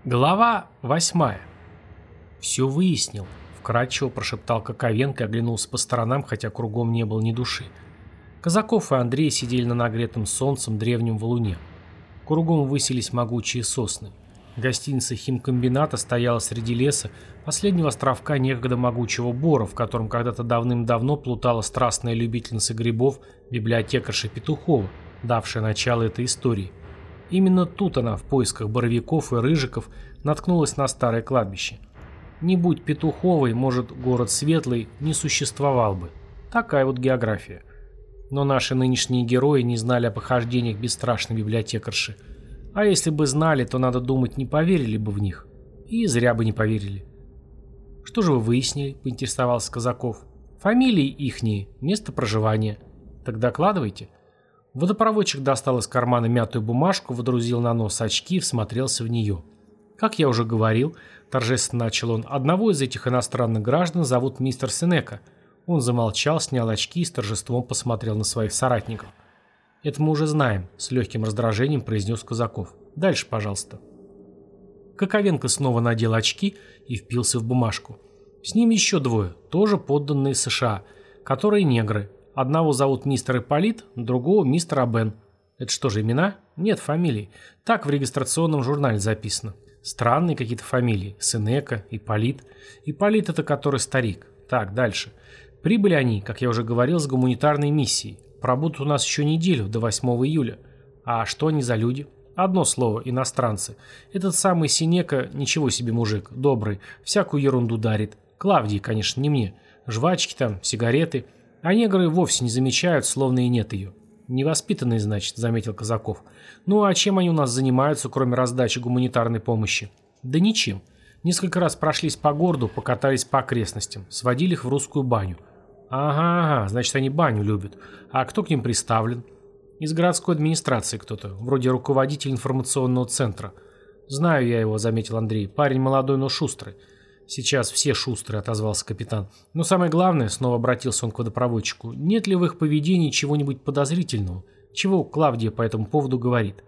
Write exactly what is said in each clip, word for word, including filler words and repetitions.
Глава восьмая. «Все выяснил», — вкратчиво прошептал Коковенко и оглянулся по сторонам, хотя кругом не было ни души. Казаков и Андрей сидели на нагретом солнцем древнем валуне. Кругом высились могучие сосны. Гостиница химкомбината стояла среди леса, последнего островка некогда могучего бора, в котором когда-то давным-давно плутала страстная любительница грибов библиотекарша Петухова, давшая начало этой истории. Именно тут она в поисках боровиков и рыжиков наткнулась на старое кладбище. Не будь Петуховой, может, город Светлый не существовал бы. Такая вот география. Но наши нынешние герои не знали о похождениях бесстрашной библиотекарши. А если бы знали, то, надо думать, не поверили бы в них. И зря бы не поверили. «Что же вы выяснили?» – поинтересовался Казаков. «Фамилии ихние, место проживания. Так докладывайте». Водопроводчик достал из кармана мятую бумажку, водрузил на нос очки и всмотрелся в нее. «Как я уже говорил», – торжественно начал он, – «одного из этих иностранных граждан зовут мистер Сенека». Он замолчал, снял очки и с торжеством посмотрел на своих соратников. «Это мы уже знаем», – с легким раздражением произнес Казаков. «Дальше, пожалуйста». Коковенко снова надел очки и впился в бумажку. С ним еще двое, тоже подданные США, которые негры. Одного зовут мистер Ипполит, другого мистер Абен. Это что же, имена? Нет, фамилии. Так в регистрационном журнале записано. Странные какие-то фамилии. Сенека, Ипполит. Ипполит — это который старик. Так, дальше. Прибыли они, как я уже говорил, с гуманитарной миссией. Пробудут у нас еще неделю, до восьмого июля. А что они за люди? Одно слово – иностранцы. Этот самый Сенека – ничего себе мужик, добрый, всякую ерунду дарит. Клавдии, конечно, не мне. Жвачки там, сигареты. А негры вовсе не замечают, словно и нет ее. Невоспитанные, значит, заметил Казаков. Ну а чем они у нас занимаются, кроме раздачи гуманитарной помощи? Да ничем. Несколько раз прошлись по городу, покатались по окрестностям, сводили их в русскую баню. Ага, ага, значит, они баню любят. А кто к ним приставлен? Из городской администрации кто-то, вроде руководитель информационного центра. Знаю я его, заметил Андрей. Парень молодой, но шустрый. Сейчас все шустрые, отозвался капитан. Но самое главное, снова обратился он к водопроводчику, нет ли в их поведении чего-нибудь подозрительного? Чего Клавдия по этому поводу говорит?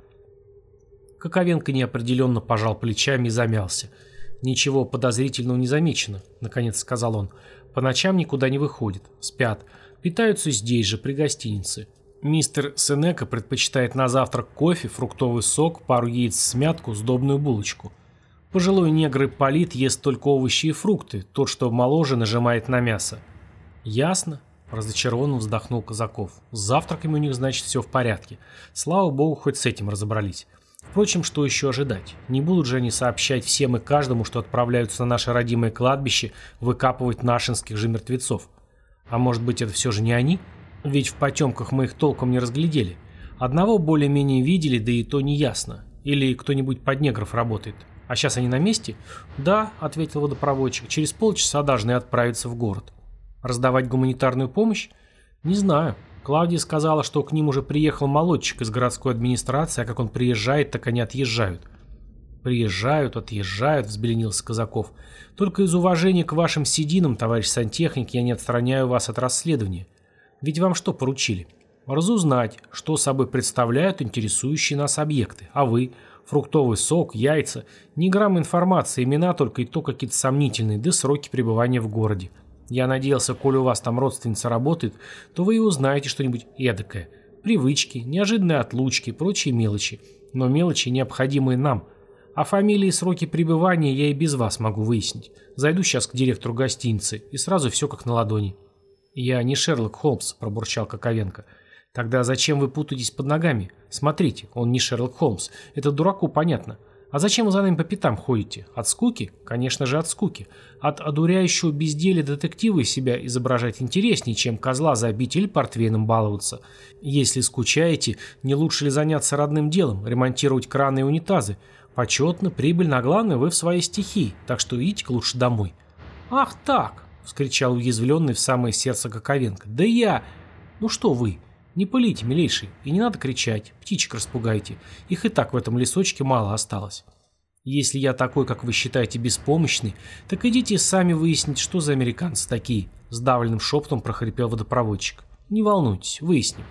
Коковенко неопределенно пожал плечами и замялся. Ничего подозрительного не замечено, наконец сказал он. По ночам никуда не выходят, спят, питаются здесь же, при гостинице. Мистер Сенека предпочитает на завтрак кофе, фруктовый сок, пару яиц в смятку, сдобную булочку. Пожилой негр Ипполит ест только овощи и фрукты, тот, что моложе, нажимает на мясо. Ясно, разочарованно вздохнул Казаков. С завтраками у них, значит, все в порядке. Слава богу, хоть с этим разобрались. Впрочем, что еще ожидать? Не будут же они сообщать всем и каждому, что отправляются на наше родимое кладбище выкапывать нашинских же мертвецов. А может быть, это все же не они? Ведь в потемках мы их толком не разглядели. Одного более-менее видели, да и то не ясно. Или кто-нибудь под негров работает. А сейчас они на месте? Да, ответил водопроводчик. Через полчаса должны отправиться в город. Раздавать гуманитарную помощь? Не знаю. Клавдия сказала, что к ним уже приехал молодчик из городской администрации, а как он приезжает, так они отъезжают. Приезжают, отъезжают, взбеленился Казаков. Только из уважения к вашим сединам, товарищ сантехник, я не отстраняю вас от расследования. Ведь вам что поручили? Разузнать, что собой представляют интересующие нас объекты. А вы? Фруктовый сок, яйца. Ни грамма информации, имена только и то какие-то сомнительные, да сроки пребывания в городе. Я надеялся, коли у вас там родственница работает, то вы и узнаете что-нибудь эдакое. Привычки, неожиданные отлучки, прочие мелочи. Но мелочи, необходимые нам. А фамилии и сроки пребывания я и без вас могу выяснить. Зайду сейчас к директору гостиницы, и сразу все как на ладони. «Я не Шерлок Холмс», – пробурчал Коковенко. «Тогда зачем вы путаетесь под ногами? Смотрите, он не Шерлок Холмс. Это дураку понятно. А зачем вы за нами по пятам ходите? От скуки? Конечно же, от скуки. От одуряющего безделия детектива из себя изображать интереснее, чем козла забить или портвейном баловаться. Если скучаете, не лучше ли заняться родным делом, ремонтировать краны и унитазы? Почетно, прибыльно, а главное, вы в своей стихии, так что идите-ка лучше домой». «Ах так!» — вскричал уязвленный в самое сердце Коковенко. «Да я... Ну что вы? Не пылите, милейший, и не надо кричать, птичек распугайте. Их и так в этом лесочке мало осталось. Если я такой, как вы считаете, беспомощный, так идите сами выяснить, что за американцы такие», — сдавленным шепотом прохрипел водопроводчик. «Не волнуйтесь, выясним.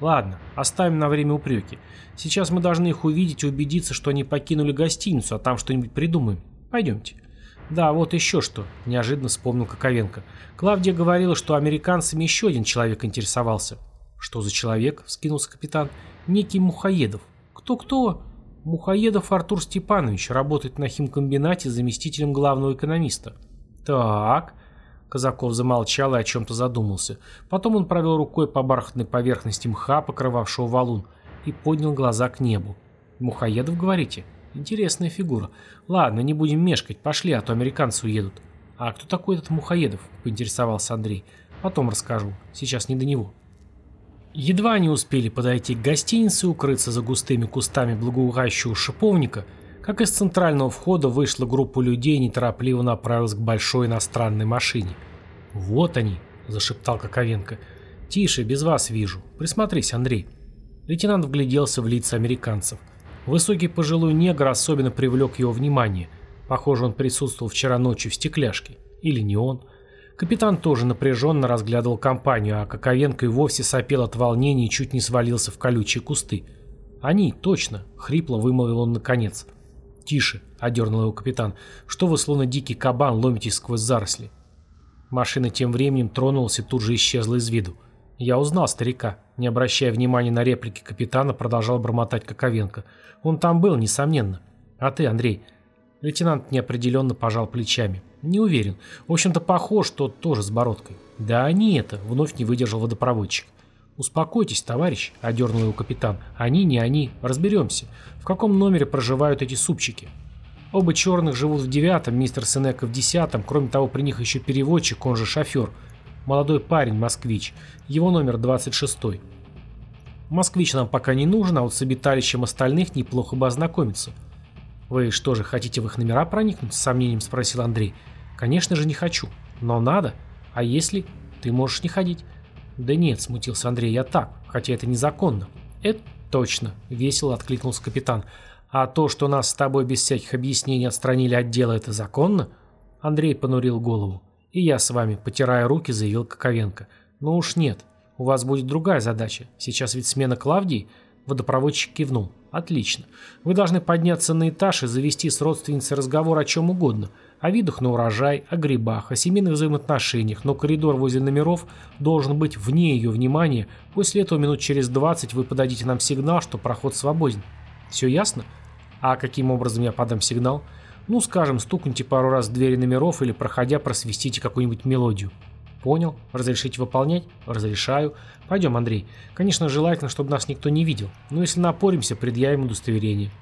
Ладно, оставим на время упреки. Сейчас мы должны их увидеть и убедиться, что они покинули гостиницу, а там что-нибудь придумаем. Пойдемте. Да, вот еще что, неожиданно вспомнил Коковенко. Клавдия говорила, что американцами еще один человек интересовался. Что за человек? Вскинулся капитан. Некий Мухоедов. Кто-кто? Мухоедов Артур Степанович, работает на химкомбинате заместителем главного экономиста. Так. Казаков замолчал и о чем-то задумался. Потом он провел рукой по бархатной поверхности мха, покрывавшего валун, и поднял глаза к небу. Мухоедов, говорите? Интересная фигура. Ладно, не будем мешкать, пошли, а то американцы уедут. А кто такой этот Мухоедов? Поинтересовался Андрей. Потом расскажу, сейчас не до него. Едва они успели подойти к гостинице и укрыться за густыми кустами благоухающего шиповника, как из центрального входа вышла группа людей и неторопливо направилась к большой иностранной машине. «Вот они», — зашептал Коковенко. «Тише, без вас вижу. Присмотрись, Андрей». Лейтенант вгляделся в лица американцев. Высокий пожилой негр особенно привлек его внимание. Похоже, он присутствовал вчера ночью в стекляшке. Или не он. Капитан тоже напряженно разглядывал компанию, а Коковенко и вовсе сопел от волнения и чуть не свалился в колючие кусты. «Они, точно!» — хрипло вымолвил он наконец. «Тише!» — одернул его капитан. «Что вы, словно дикий кабан, ломитесь сквозь заросли?» Машина тем временем тронулась и тут же исчезла из виду. Я узнал старика. Не обращая внимания на реплики капитана, продолжал бормотать Коковенко. «Он там был, несомненно. А ты, Андрей?» Лейтенант неопределенно пожал плечами. «Не уверен. В общем-то, похож, что тоже с бородкой». «Да они это!» — вновь не выдержал водопроводчик. «Успокойтесь, товарищ», — одернул его капитан. «Они, не они. Разберемся. В каком номере проживают эти супчики?» «Оба черных живут в девятом, мистер Сенека в десятом. Кроме того, при них еще переводчик, он же шофер. Молодой парень, москвич. Его номер двадцать шестой. Москвич нам пока не нужен, а вот с обиталищем остальных неплохо бы ознакомиться». «Вы что же, хотите в их номера проникнуть?» — с сомнением спросил Андрей. «Конечно же не хочу. Но надо. А если? Ты можешь не ходить». «Да нет», — смутился Андрей, — «я так, хотя это незаконно». «Это точно», — весело откликнулся капитан. «А то, что нас с тобой без всяких объяснений отстранили от дела, это законно?» Андрей понурил голову. «И я с вами», — потирая руки, заявил Коковенко. «Ну уж нет, у вас будет другая задача. Сейчас ведь смена Клавдии». Водопроводчик кивнул. «Отлично. Вы должны подняться на этаж и завести с родственницей разговор о чем угодно. О видах на урожай, о грибах, о семейных взаимоотношениях, но коридор возле номеров должен быть вне ее внимания. После этого минут через двадцать вы подадите нам сигнал, что проход свободен. Все ясно? А каким образом я подам сигнал? Ну, скажем, стукните пару раз в двери номеров или, проходя, просвистите какую-нибудь мелодию». «Понял. Разрешите выполнять?» «Разрешаю. Пойдем, Андрей. Конечно, желательно, чтобы нас никто не видел. Но если напоримся, предъявим удостоверение».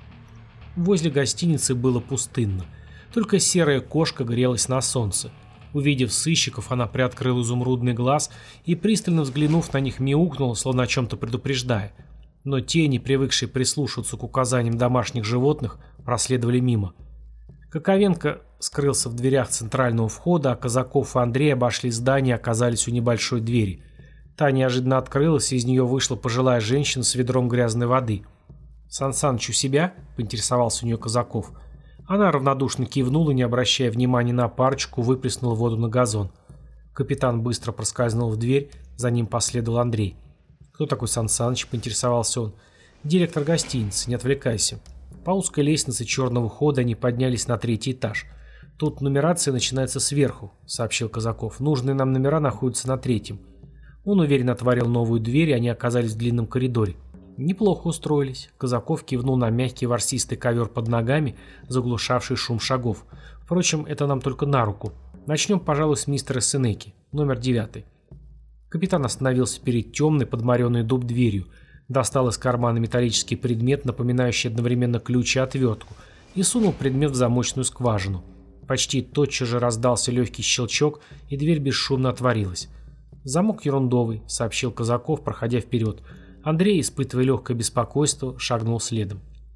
Возле гостиницы было пустынно. Только серая кошка грелась на солнце. Увидев сыщиков, она приоткрыла изумрудный глаз и, пристально взглянув на них, мяукнула, словно о чем-то предупреждая. Но те, не привыкшие прислушиваться к указаниям домашних животных, проследовали мимо. Коковенко скрылся в дверях центрального входа, а Казаков и Андрей обошли здание и оказались у небольшой двери. Та неожиданно открылась, и из нее вышла пожилая женщина с ведром грязной воды. «Сан Саныч у себя?» — поинтересовался у нее Казаков. Она равнодушно кивнула, не обращая внимания на парочку, выплеснула воду на газон. Капитан быстро проскользнул в дверь, за ним последовал Андрей. «Кто такой Сан Саныч?» — поинтересовался он. «Директор гостиницы, не отвлекайся». По узкой лестнице черного хода они поднялись на третий этаж. «Тут нумерация начинается сверху», — сообщил Казаков. «Нужные нам номера находятся на третьем». Он уверенно отворил новую дверь, и они оказались в длинном коридоре. Неплохо устроились. Казаков кивнул на мягкий ворсистый ковер под ногами, заглушавший шум шагов. «Впрочем, это нам только на руку. Начнем, пожалуй, с мистера Сенеки, номер девятый». Капитан остановился перед темной, подморенной дуб дверью, достал из кармана металлический предмет, напоминающий одновременно ключ и отвертку, и сунул предмет в замочную скважину. Почти тотчас же раздался легкий щелчок, и дверь бесшумно отворилась. «Замок ерундовый», — сообщил Казаков, проходя вперед. Андрей, испытывая легкое беспокойство, шагнул следом.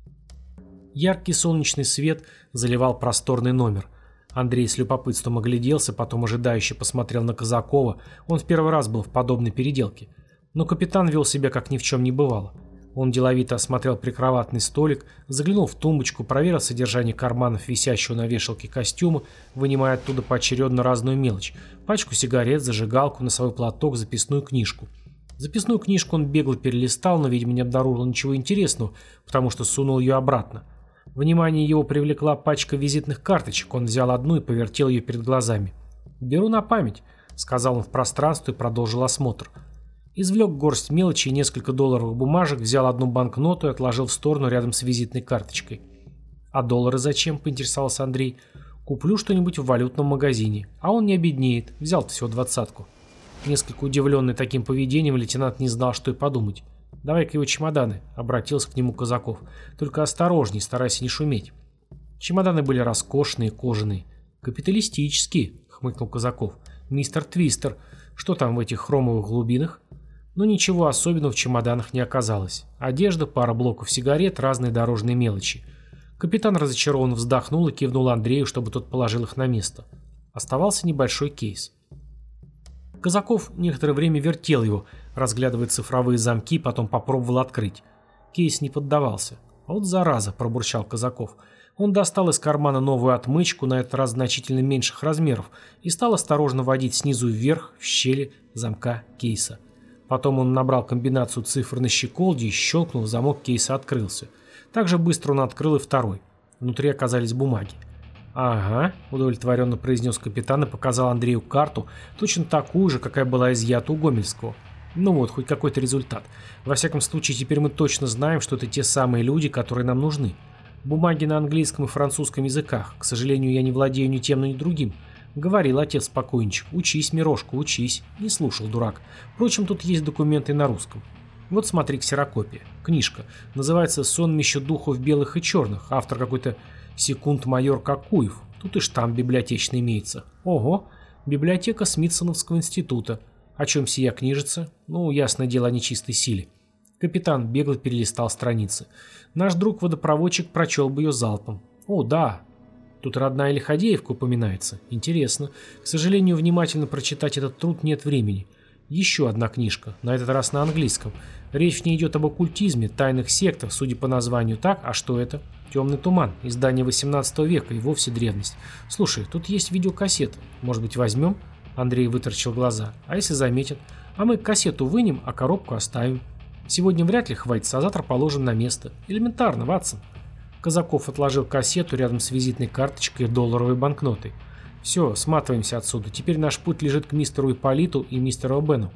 Яркий солнечный свет заливал просторный номер. Андрей с любопытством огляделся, потом ожидающе посмотрел на Казакова. Он в первый раз был в подобной переделке. Но капитан вел себя, как ни в чем не бывало. Он деловито осмотрел прикроватный столик, заглянул в тумбочку, проверил содержание карманов висящего на вешалке костюма, вынимая оттуда поочередно разную мелочь: пачку сигарет, зажигалку, носовой платок, записную книжку. Записную книжку он бегло перелистал, но, видимо, не обнаружил ничего интересного, потому что сунул ее обратно. Внимание его привлекла пачка визитных карточек. Он взял одну и повертел ее перед глазами. «Беру на память», — сказал он в пространство и продолжил осмотр. Извлек горсть мелочи и несколько долларовых бумажек, взял одну банкноту и отложил в сторону рядом с визитной карточкой. «А доллары зачем?» — поинтересовался Андрей. «Куплю что-нибудь в валютном магазине. А он не обеднеет. Взял-то всего двадцатку». Несколько удивленный таким поведением, лейтенант не знал, что и подумать. «Давай-ка его чемоданы», — обратился к нему Казаков. «Только осторожней, старайся не шуметь». Чемоданы были роскошные, кожаные. «Капиталистические», — хмыкнул Казаков. «Мистер Твистер, что там в этих хромовых глубинах?» Но ничего особенного в чемоданах не оказалось. Одежда, пара блоков сигарет, разные дорожные мелочи. Капитан разочарованно вздохнул и кивнул Андрею, чтобы тот положил их на место. Оставался небольшой кейс. Казаков некоторое время вертел его, разглядывая цифровые замки, потом попробовал открыть. Кейс не поддавался. «Вот зараза», — пробурчал Казаков. Он достал из кармана новую отмычку, на этот раз значительно меньших размеров, и стал осторожно водить снизу вверх в щели замка кейса. Потом он набрал комбинацию цифр на щеколде и щелкнул, замок кейса открылся. Так же быстро он открыл и второй. Внутри оказались бумаги. «Ага», — удовлетворенно произнес капитан и показал Андрею карту, точно такую же, какая была изъята у Гомельского. «Ну вот, хоть какой-то результат. Во всяком случае, теперь мы точно знаем, что это те самые люди, которые нам нужны. Бумаги на английском и французском языках. К сожалению, я не владею ни тем, ни другим. Говорил отец покойничек. Учись, Мирошка, учись». Не слушал дурак. Впрочем, тут есть документы на русском. Вот смотри, ксерокопия. Книжка. Называется «Сонмище духов белых и черных». Автор какой-то секунд-майор Какуев. Тут и штамп библиотечный имеется. Ого, библиотека Смитсоновского института. О чем сия книжица? Ну, ясное дело, о нечистой силе. Капитан бегло перелистал страницы. Наш друг-водопроводчик прочел бы ее залпом. О, да. Тут родная Лиходеевка упоминается. Интересно. К сожалению, внимательно прочитать этот труд нет времени. Еще одна книжка, на этот раз на английском. Речь в ней идет об оккультизме, тайных сектах, судя по названию. Так, а что это? «Темный туман», издание восемнадцатого века и вовсе древность. Слушай, тут есть видеокассета. Может быть, возьмем? Андрей вытаращил глаза. А если заметят? А мы кассету вынем, а коробку оставим. Сегодня вряд ли хватится, а завтра положим на место. Элементарно, Ватсон. Казаков отложил кассету рядом с визитной карточкой и долларовой банкнотой. Все, сматываемся отсюда. Теперь наш путь лежит к мистеру Ипполиту и мистеру Бену.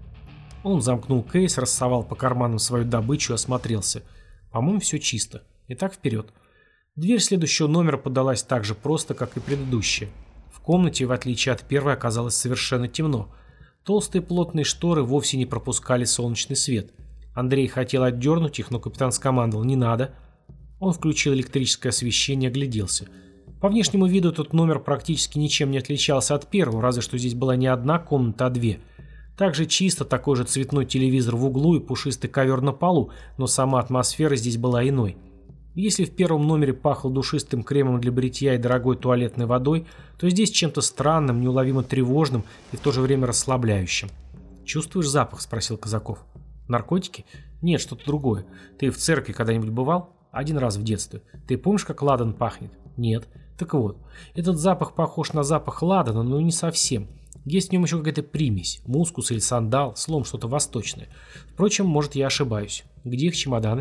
Он замкнул кейс, рассовал по карманам свою добычу и осмотрелся. По-моему, все чисто. Итак, вперед. Дверь следующего номера подалась так же просто, как и предыдущая. В комнате, в отличие от первой, оказалось совершенно темно. Толстые плотные шторы вовсе не пропускали солнечный свет. Андрей хотел отдернуть их, но капитан скомандовал «не надо». Он включил электрическое освещение и огляделся. По внешнему виду этот номер практически ничем не отличался от первого, разве что здесь была не одна комната, а две. Также чисто, такой же цветной телевизор в углу и пушистый ковер на полу, но сама атмосфера здесь была иной. Если в первом номере пахло душистым кремом для бритья и дорогой туалетной водой, то здесь чем-то странным, неуловимо тревожным и в то же время расслабляющим. «Чувствуешь запах?» – спросил Казаков. «Наркотики? Нет, что-то другое. Ты в церкви когда-нибудь бывал? Один раз в детстве. Ты помнишь, как ладан пахнет? Нет. Так вот, этот запах похож на запах ладана, но не совсем. Есть в нем еще какая-то примесь, мускус или сандал, словом, что-то восточное. Впрочем, может, я ошибаюсь. Где их чемоданы?»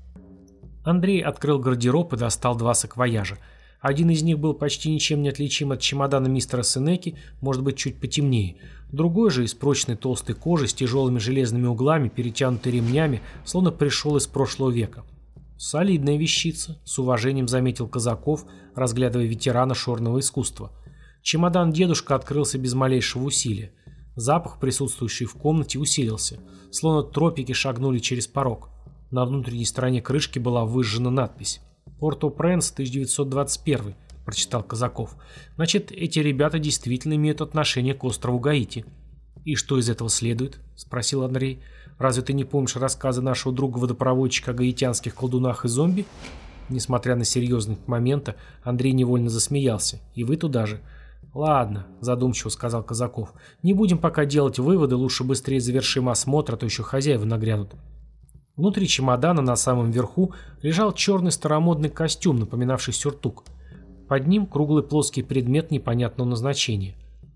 Андрей открыл гардероб и достал два саквояжа. Один из них был почти ничем не отличим от чемодана мистера Сенеки, может быть, чуть потемнее. Другой же из прочной толстой кожи с тяжелыми железными углами, перетянутый ремнями, словно пришел из прошлого века. «Солидная вещица», — с уважением заметил Казаков, разглядывая ветерана шорного искусства. Чемодан дедушка открылся без малейшего усилия. Запах, присутствующий в комнате, усилился, словно тропики шагнули через порог. На внутренней стороне крышки была выжжена надпись «Порто-Пренс, тысяча девятьсот двадцать первый», — прочитал Казаков. «Значит, эти ребята действительно имеют отношение к острову Гаити». «И что из этого следует?» — спросил Андрей. «Разве ты не помнишь рассказы нашего друга-водопроводчика о гаитянских колдунах и зомби?» Несмотря на серьезность момента, Андрей невольно засмеялся. «И вы туда же». «Ладно», — задумчиво сказал Казаков. «Не будем пока делать выводы, лучше быстрее завершим осмотр, а то еще хозяева нагрянут». Внутри чемодана на самом верху лежал черный старомодный костюм, напоминавший сюртук. Под ним круглый плоский предмет непонятного назначения.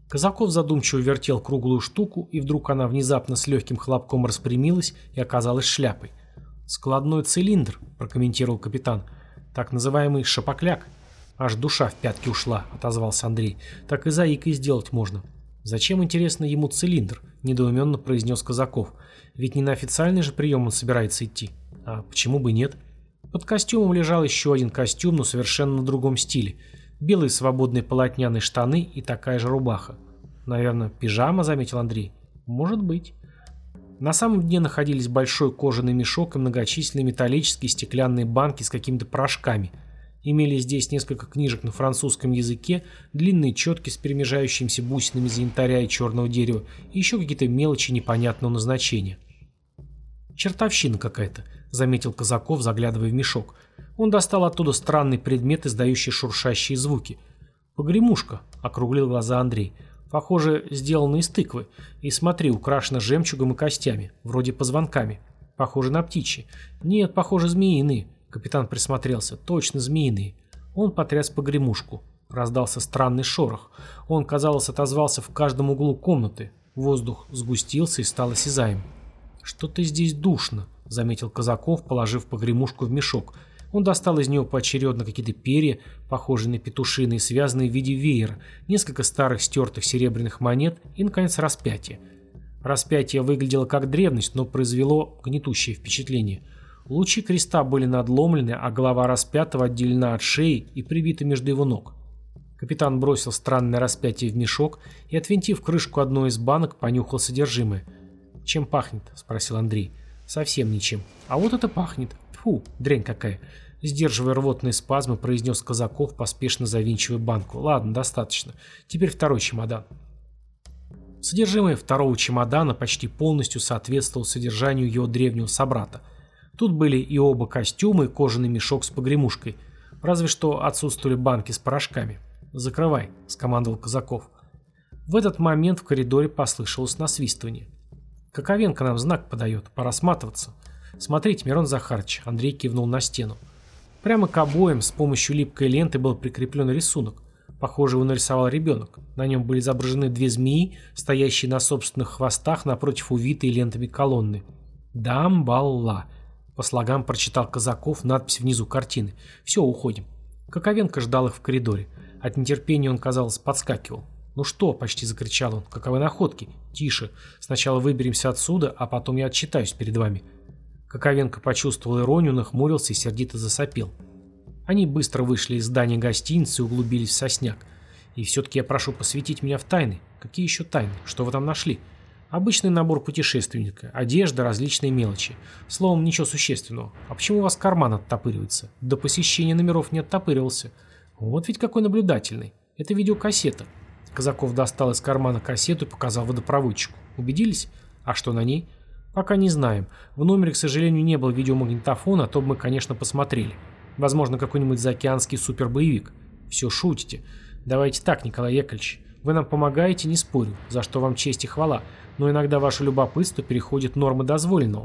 Казаков задумчиво вертел круглую штуку, и вдруг она внезапно с легким хлопком распрямилась и оказалась шляпой. «Складной цилиндр», – прокомментировал капитан. «Так называемый шапокляк». «Аж душа в пятки ушла», – отозвался Андрей. «Так и заикой сделать можно». «Зачем, интересно, ему цилиндр?» – недоуменно произнес Казаков. «Ведь не на официальный же прием он собирается идти». «А почему бы нет?» Под костюмом лежал еще один костюм, но совершенно на другом стиле. Белые свободные полотняные штаны и такая же рубаха. «Наверное, пижама», – заметил Андрей. «Может быть». На самом дне находились большой кожаный мешок и многочисленные металлические стеклянные банки с какими-то порошками. Имелись здесь несколько книжек на французском языке, длинные четки с перемежающимися бусинами из янтаря и черного дерева и еще какие-то мелочи непонятного назначения. «Чертовщина какая-то», — заметил Казаков, заглядывая в мешок. Он достал оттуда странный предмет, издающий шуршащие звуки. «Погремушка», — округлил глаза Андрей. «Похоже, сделано из тыквы. И смотри, украшено жемчугом и костями, вроде позвонками. Похоже на птичьи. Нет, похоже, змеиные». Капитан присмотрелся. «Точно змеиные». Он потряс погремушку. Раздался странный шорох. Он, казалось, отозвался в каждом углу комнаты. Воздух сгустился и стал осязаем. «Что-то здесь душно», — заметил Казаков, положив погремушку в мешок. Он достал из него поочередно какие-то перья, похожие на петушиные, связанные в виде веера, несколько старых стертых серебряных монет и, наконец, распятие. Распятие выглядело как древность, но произвело гнетущее впечатление. Лучи креста были надломлены, а голова распятого отделена от шеи и прибита между его ног. Капитан бросил странное распятие в мешок и, отвинтив крышку одной из банок, понюхал содержимое. «Чем пахнет?» – спросил Андрей. «Совсем ничем. А вот это пахнет. Фу, дрянь какая!» Сдерживая рвотные спазмы, произнес Казаков, поспешно завинчивая банку. «Ладно, достаточно. Теперь второй чемодан». Содержимое второго чемодана почти полностью соответствовало содержанию его древнего собрата. Тут были и оба костюмы, и кожаный мешок с погремушкой. Разве что отсутствовали банки с порошками. «Закрывай», – скомандовал Казаков. В этот момент в коридоре послышалось насвистывание. «Коковенко нам знак подает, пора сматываться». «Смотрите, Мирон Захарович», – Андрей кивнул на стену. Прямо к обоям с помощью липкой ленты был прикреплен рисунок. Похоже, его нарисовал ребенок. На нем были изображены две змеи, стоящие на собственных хвостах напротив увитой лентами колонны. «Дамбалла», – по слогам прочитал Казаков надпись внизу картины. «Все, уходим». Коковенко ждал их в коридоре. От нетерпения он, казалось, подскакивал. «Ну что?» – почти закричал он. «Каковы находки?» «Тише. Сначала выберемся отсюда, а потом я отчитаюсь перед вами». Коковенко почувствовал иронию, нахмурился и сердито засопел. Они быстро вышли из здания гостиницы и углубились в сосняк. «И все-таки я прошу посвятить меня в тайны». «Какие еще тайны? Что вы там нашли?» «Обычный набор путешественника. Одежда, различные мелочи. Словом, ничего существенного. А почему у вас карман оттопыривается?» «До посещения номеров не оттопыривался». «Вот ведь какой наблюдательный. Это видеокассета». Казаков достал из кармана кассету и показал водопроводчику. «Убедились? А что на ней?» «Пока не знаем. В номере, к сожалению, не было видеомагнитофона, а то бы мы, конечно, посмотрели. Возможно, какой-нибудь заокеанский супербоевик». «Все шутите. Давайте так, Николай Яковлевич. Вы нам помогаете, не спорю, за что вам честь и хвала, но иногда ваше любопытство переходит нормы дозволенного».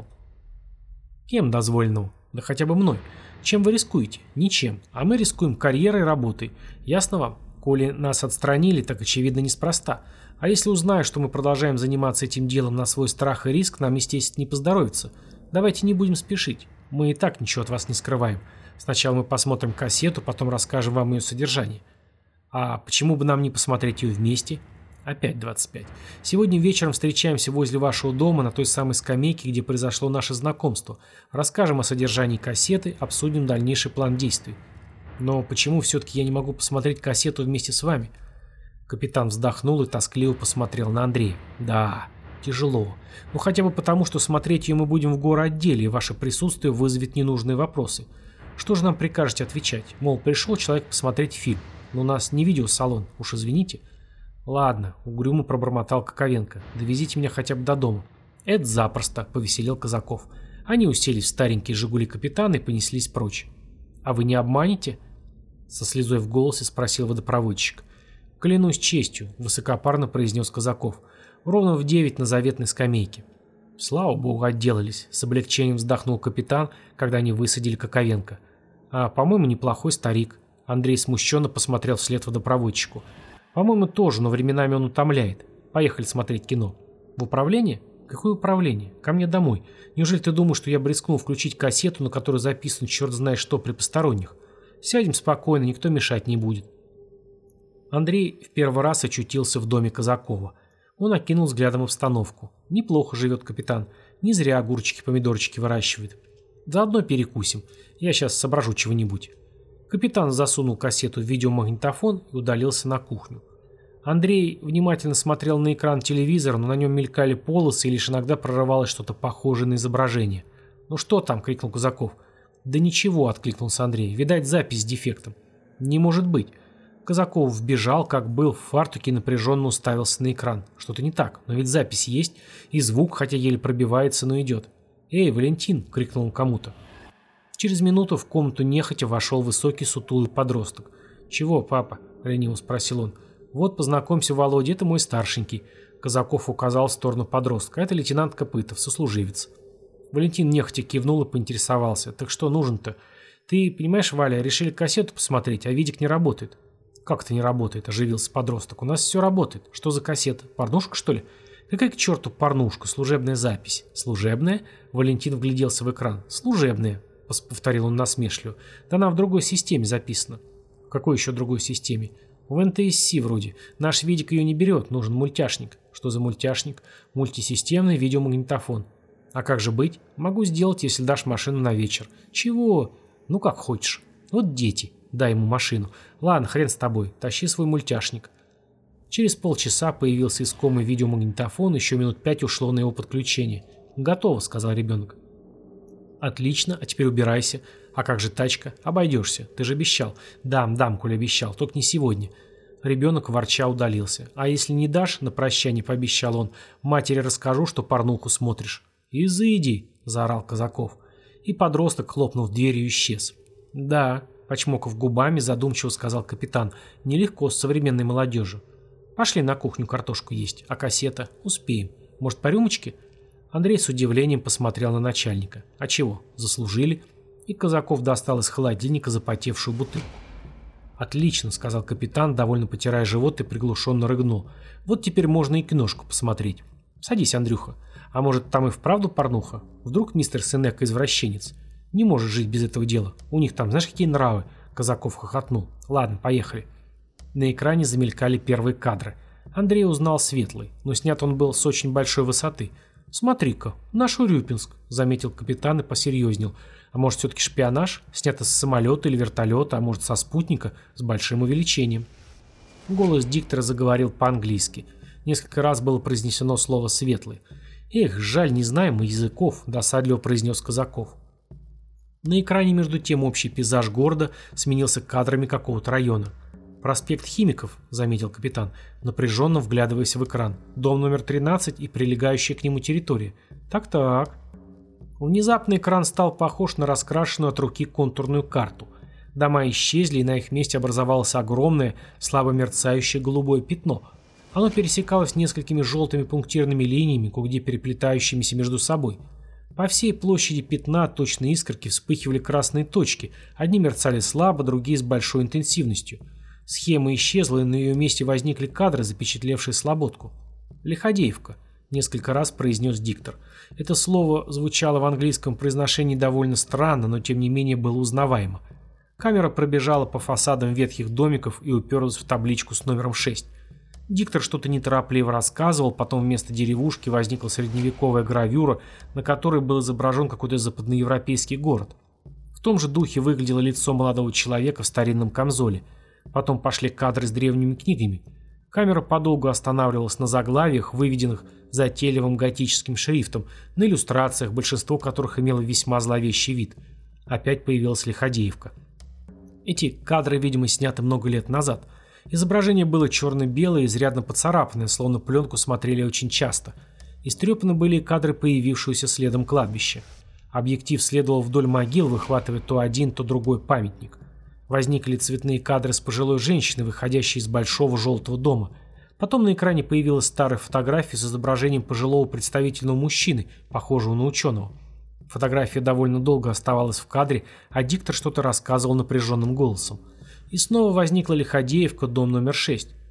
«Кем дозволенного? Да хотя бы мной. Чем вы рискуете? Ничем. А мы рискуем карьерой и работой. Ясно вам? Коли нас отстранили, так очевидно неспроста. А если узнаю, что мы продолжаем заниматься этим делом на свой страх и риск, нам, естественно, не поздоровится. Давайте не будем спешить. Мы и так ничего от вас не скрываем. Сначала мы посмотрим кассету, потом расскажем вам ее содержание». «А почему бы нам не посмотреть ее вместе?» «Опять двадцать пять. Сегодня вечером встречаемся возле вашего дома на той самой скамейке, где произошло наше знакомство. Расскажем о содержании кассеты, обсудим дальнейший план действий». «Но почему все-таки я не могу посмотреть кассету вместе с вами?» Капитан вздохнул и тоскливо посмотрел на Андрея. «Да, тяжело. Ну хотя бы потому, что смотреть ее мы будем в городделе, и ваше присутствие вызовет ненужные вопросы. Что же нам прикажете отвечать? Мол, пришел человек посмотреть фильм. Но у нас не видеосалон, уж извините». «Ладно», — угрюмо пробормотал Коковенко. «Довезите меня хотя бы до дома». «Это запросто», — повеселел Казаков. Они уселись в старенькие «Жигули» капитана и понеслись прочь. «А вы не обманете?» — со слезой в голосе спросил водопроводчик. «Клянусь честью», — высокопарно произнес Казаков. «Ровно в девять на заветной скамейке». «Слава богу, отделались», — с облегчением вздохнул капитан, когда они высадили Коковенко. «А, по-моему, неплохой старик». Андрей смущенно посмотрел вслед водопроводчику. По-моему, тоже, но временами он утомляет. Поехали смотреть кино. В управление? Какое управление? Ко мне домой. Неужели ты думаешь, что я бы рискнул включить кассету, на которой записан черт знает что при посторонних? Сядем спокойно, никто мешать не будет. Андрей в первый раз очутился в доме Казакова. Он окинул взглядом обстановку. Неплохо живет капитан. Не зря огурчики-помидорчики выращивает. Заодно перекусим. Я сейчас соображу чего-нибудь. Капитан засунул кассету в видеомагнитофон и удалился на кухню. Андрей внимательно смотрел на экран телевизора, но на нем мелькали полосы и лишь иногда прорывалось что-то похожее на изображение. «Ну что там?» — крикнул Казаков. «Да ничего», — откликнулся Андрей. «Видать, запись с дефектом». «Не может быть». Казаков вбежал, как был, в фартуке и напряженно уставился на экран. Что-то не так, но ведь запись есть, и звук, хотя еле пробивается, но идет. «Эй, Валентин!» — крикнул он кому-то. Через минуту в комнату нехотя вошел высокий сутулый подросток. «Чего, папа?» — лениво спросил он. «Вот, познакомься, Володя, это мой старшенький». Казаков указал в сторону подростка. «Это лейтенант Копытов, сослуживец». Валентин нехотя кивнул и поинтересовался. «Так что нужен-то? Ты, понимаешь, Валя, решили кассету посмотреть, а видик не работает». «Как это не работает?» – оживился подросток. «У нас все работает. Что за кассета? Порнушка, что ли?» «Какая к черту порнушка? Служебная запись». «Служебная?» – Валентин вгляделся в экран. «Служебная», – повторил он насмешливо. «Да она в другой системе записана». «В какой еще другой системе?» «В эн тэ эс си вроде. Наш видик ее не берет, нужен мультяшник». «Что за мультяшник?» «Мультисистемный видеомагнитофон». «А как же быть?» «Могу сделать, если дашь машину на вечер». «Чего?» «Ну как хочешь». «Вот дети». Дай ему машину. Ладно, хрен с тобой. Тащи свой мультяшник. Через полчаса появился искомый видеомагнитофон, еще минут пять ушло на его подключение. «Готово», — сказал ребенок. «Отлично, а теперь убирайся. А как же тачка? Обойдешься. Ты же обещал». «Дам, дам, коль обещал, только не сегодня». Ребенок ворча удалился. «А если не дашь, на прощание пообещал он, матери расскажу, что порнуху смотришь». «Изыди», — заорал Казаков. И подросток, хлопнув дверью, исчез. «Да», — почмокав губами, задумчиво сказал капитан, — «нелегко с современной молодежью. Пошли на кухню картошку есть, а кассета? Успеем. Может, по рюмочке?» Андрей с удивлением посмотрел на начальника. «А чего? Заслужили?» И Казаков достал из холодильника запотевшую бутылку. «Отлично», — сказал капитан, довольно потирая живот и приглушенно рыгнул. «Вот теперь можно и киношку посмотреть. Садись, Андрюха. А может, там и вправду порнуха? Вдруг мистер Сенека извращенец? Не может жить без этого дела. У них там, знаешь, какие нравы?» Казаков хохотнул. «Ладно, поехали». На экране замелькали первые кадры. Андрей узнал Светлый, но снят он был с очень большой высоты. «Смотри-ка, наш Урюпинск», — заметил капитан и посерьезнел. «А может, все-таки шпионаж? Снято с самолета или вертолета, а может, со спутника, с большим увеличением». Голос диктора заговорил по-английски. Несколько раз было произнесено слово «светлый». «Эх, жаль, не знаем мы языков», — досадливо произнес Казаков. На экране, между тем, общий пейзаж города сменился кадрами какого-то района. «Проспект Химиков», — заметил капитан, напряженно вглядываясь в экран. «Дом номер тринадцать и прилегающая к нему территория. Так-так». Внезапно экран стал похож на раскрашенную от руки контурную карту. Дома исчезли, и на их месте образовалось огромное, слабо мерцающее голубое пятно. Оно пересекалось несколькими желтыми пунктирными линиями, кое-где переплетающимися между собой. По всей площади пятна точно искорки вспыхивали красные точки. Одни мерцали слабо, другие с большой интенсивностью. Схема исчезла, и на ее месте возникли кадры, запечатлевшие слободку. «Лиходеевка», — несколько раз произнес диктор. Это слово звучало в английском произношении довольно странно, но тем не менее было узнаваемо. Камера пробежала по фасадам ветхих домиков и уперлась в табличку с номером шесть. Диктор что-то неторопливо рассказывал, потом вместо деревушки возникла средневековая гравюра, на которой был изображен какой-то западноевропейский город. В том же духе выглядело лицо молодого человека в старинном камзоле. Потом пошли кадры с древними книгами. Камера подолгу останавливалась на заглавиях, выведенных затейливым готическим шрифтом, на иллюстрациях, большинство которых имело весьма зловещий вид. Опять появилась Лиходеевка. Эти кадры, видимо, сняты много лет назад. Изображение было черно-белое, изрядно поцарапанное, словно пленку смотрели очень часто. Истрепаны были и кадры появившегося следом кладбища. Объектив следовал вдоль могил, выхватывая то один, то другой памятник. Возникли цветные кадры с пожилой женщиной, выходящей из большого желтого дома. Потом на экране появилась старая фотография с изображением пожилого представительного мужчины, похожего на ученого. Фотография довольно долго оставалась в кадре, а диктор что-то рассказывал напряженным голосом. И снова возникла Лиходеевка, дом номер шесть.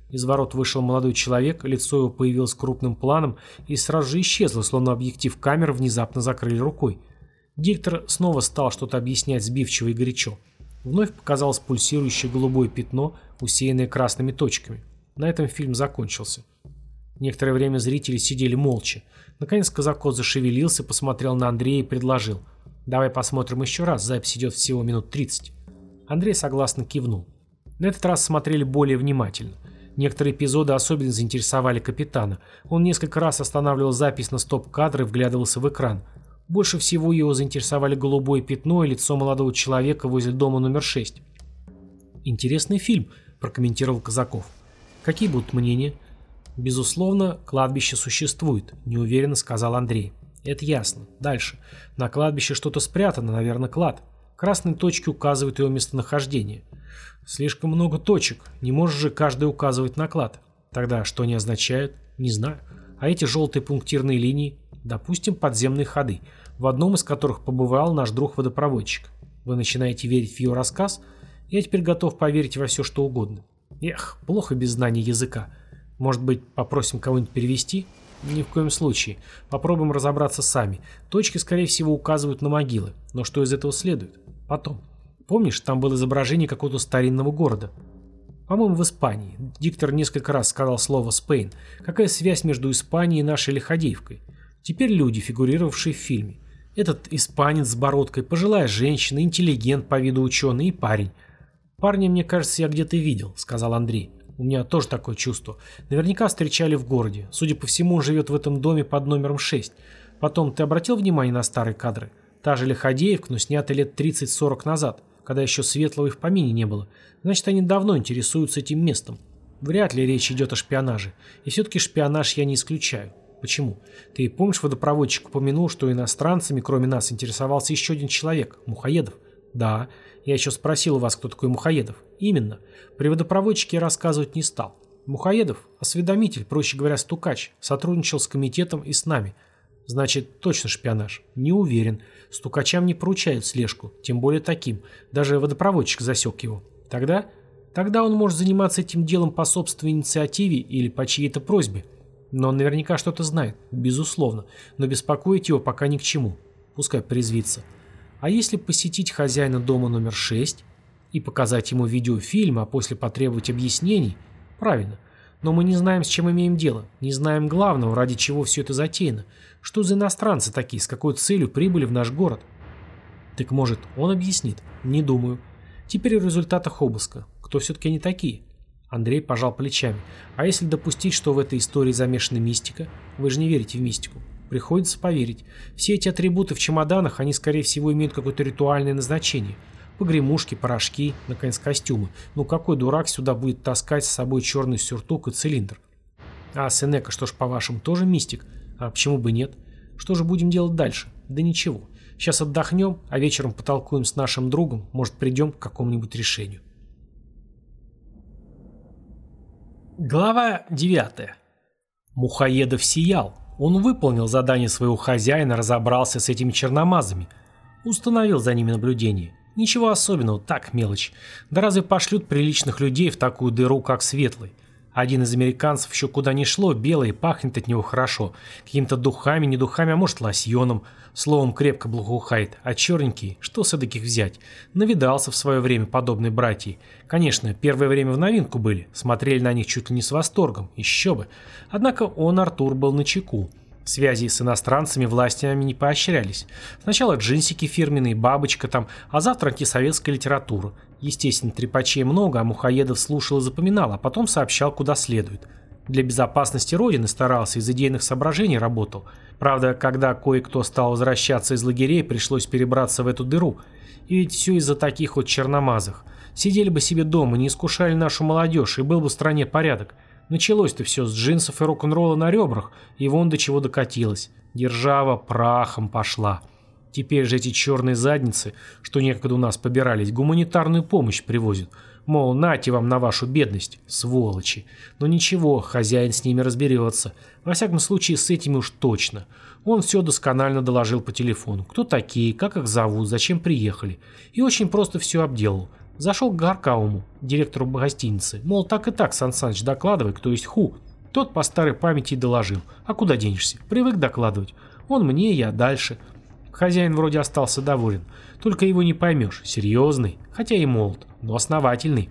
Из ворот вышел молодой человек, лицо его появилось крупным планом и сразу же исчезло, словно объектив камеры внезапно закрыли рукой. Диктор снова стал что-то объяснять сбивчиво и горячо. Вновь показалось пульсирующее голубое пятно, усеянное красными точками. На этом фильм закончился. Некоторое время зрители сидели молча. Наконец Казаков зашевелился, посмотрел на Андрея и предложил: «Давай посмотрим еще раз, запись идет всего минут тридцать». Андрей согласно кивнул. На этот раз смотрели более внимательно. Некоторые эпизоды особенно заинтересовали капитана. Он несколько раз останавливал запись на стоп-кадр и вглядывался в экран. Больше всего его заинтересовали голубое пятно и лицо молодого человека возле дома номер шесть. «Интересный фильм», – прокомментировал Казаков. «Какие будут мнения?» «Безусловно, кладбище существует», – неуверенно сказал Андрей. «Это ясно. Дальше. На кладбище что-то спрятано, наверное, клад. Красные точки указывают его местонахождение. Слишком много точек. Не можешь же каждый указывать на клад. Тогда что они означают? Не знаю. А эти желтые пунктирные линии? Допустим, подземные ходы, в одном из которых побывал наш друг-водопроводчик. Вы начинаете верить в его рассказ? Я теперь готов поверить во все, что угодно. Эх, плохо без знания языка. Может быть, попросим кого-нибудь перевести? Ни в коем случае. Попробуем разобраться сами. Точки, скорее всего, указывают на могилы. Но что из этого следует? Потом. Помнишь, там было изображение какого-то старинного города? По-моему, в Испании. Диктор несколько раз сказал слово «Спейн». Какая связь между Испанией и нашей Лиходеевкой? Теперь люди, фигурировавшие в фильме. Этот испанец с бородкой, пожилая женщина, интеллигент по виду ученый и парень. «Парня, мне кажется, я где-то видел», — сказал Андрей. «У меня тоже такое чувство. Наверняка встречали в городе. Судя по всему, он живет в этом доме под номером шесть. Потом, ты обратил внимание на старые кадры? Та же Лиходеевка, но снята лет тридцать-сорок назад, когда еще Светлого и в помине не было. Значит, они давно интересуются этим местом. Вряд ли речь идет о шпионаже. И все-таки шпионаж я не исключаю. Почему? Ты помнишь, водопроводчик упомянул, что иностранцами, кроме нас, интересовался еще один человек – Мухоедов? Да. Я еще спросил у вас, кто такой Мухоедов. Именно. При водопроводчике я рассказывать не стал. Мухоедов – осведомитель, проще говоря, стукач, сотрудничал с комитетом и с нами. Значит, точно шпионаж. Не уверен. Стукачам не поручают слежку, тем более таким. Даже водопроводчик засек его. Тогда? Тогда он может заниматься этим делом по собственной инициативе или по чьей-то просьбе. Но он наверняка что-то знает, безусловно. Но беспокоить его пока ни к чему. Пускай порезвится. А если посетить хозяина дома номер шесть и показать ему видеофильм, а после потребовать объяснений? Правильно. Но мы не знаем, с чем имеем дело. Не знаем главного, ради чего все это затеяно. Что за иностранцы такие, с какой целью прибыли в наш город? Так может, он объяснит? Не думаю. Теперь о результатах обыска. Кто все-таки они такие? Андрей пожал плечами. А если допустить, что в этой истории замешана мистика? Вы же не верите в мистику. Приходится поверить. Все эти атрибуты в чемоданах, они, скорее всего, имеют какое-то ритуальное назначение. Погремушки, порошки, наконец, костюмы. Ну какой дурак сюда будет таскать с собой черный сюртук и цилиндр? А Сенека, что ж, по-вашему, тоже мистик? А почему бы нет? Что же будем делать дальше? Да ничего. Сейчас отдохнем, а вечером потолкуем с нашим другом. Может, придем к какому-нибудь решению. Глава девятая. Мухоедов сиял. Он выполнил задание своего хозяина, разобрался с этими черномазами. Установил за ними наблюдение. Ничего особенного, так мелочь. Да разве пошлют приличных людей в такую дыру, как Светлый? Один из американцев еще куда ни шло, белый, пахнет от него хорошо. Какими-то духами, не духами, а может лосьоном. Словом, крепко благоухает. А черненький, что с эдаких взять? Навидался в свое время подобной братьей. Конечно, первое время в новинку были. Смотрели на них чуть ли не с восторгом. Еще бы. Однако он, Артур, был начеку. Связи с иностранцами властями не поощрялись. Сначала джинсики фирменные, бабочка там, а завтра антисоветская литература. Естественно, трепачей много, а Мухоедов слушал и запоминал, а потом сообщал куда следует. Для безопасности Родины старался, из идейных соображений работал. Правда, когда кое-кто стал возвращаться из лагерей, пришлось перебраться в эту дыру. И ведь все из-за таких вот черномазых. Сидели бы себе дома, не искушали нашу молодежь, и был бы в стране порядок. Началось-то все с джинсов и рок-н-ролла на ребрах, и вон до чего докатилось. Держава прахом пошла. Теперь же эти черные задницы, что некогда у нас побирались, гуманитарную помощь привозят. Мол, нате вам на вашу бедность, сволочи. Но ничего, хозяин с ними разберется. Во всяком случае, с этими уж точно. Он все досконально доложил по телефону. Кто такие, как их зовут, зачем приехали. И очень просто все обделал. Зашел к Гаркауму, директору гостиницы. Мол, так и так, Сан Саныч, докладывай, кто есть ху. Тот по старой памяти и доложил. А куда денешься? Привык докладывать. Он мне, я дальше. Хозяин вроде остался доволен. Только его не поймешь. Серьезный, хотя и молод, но основательный.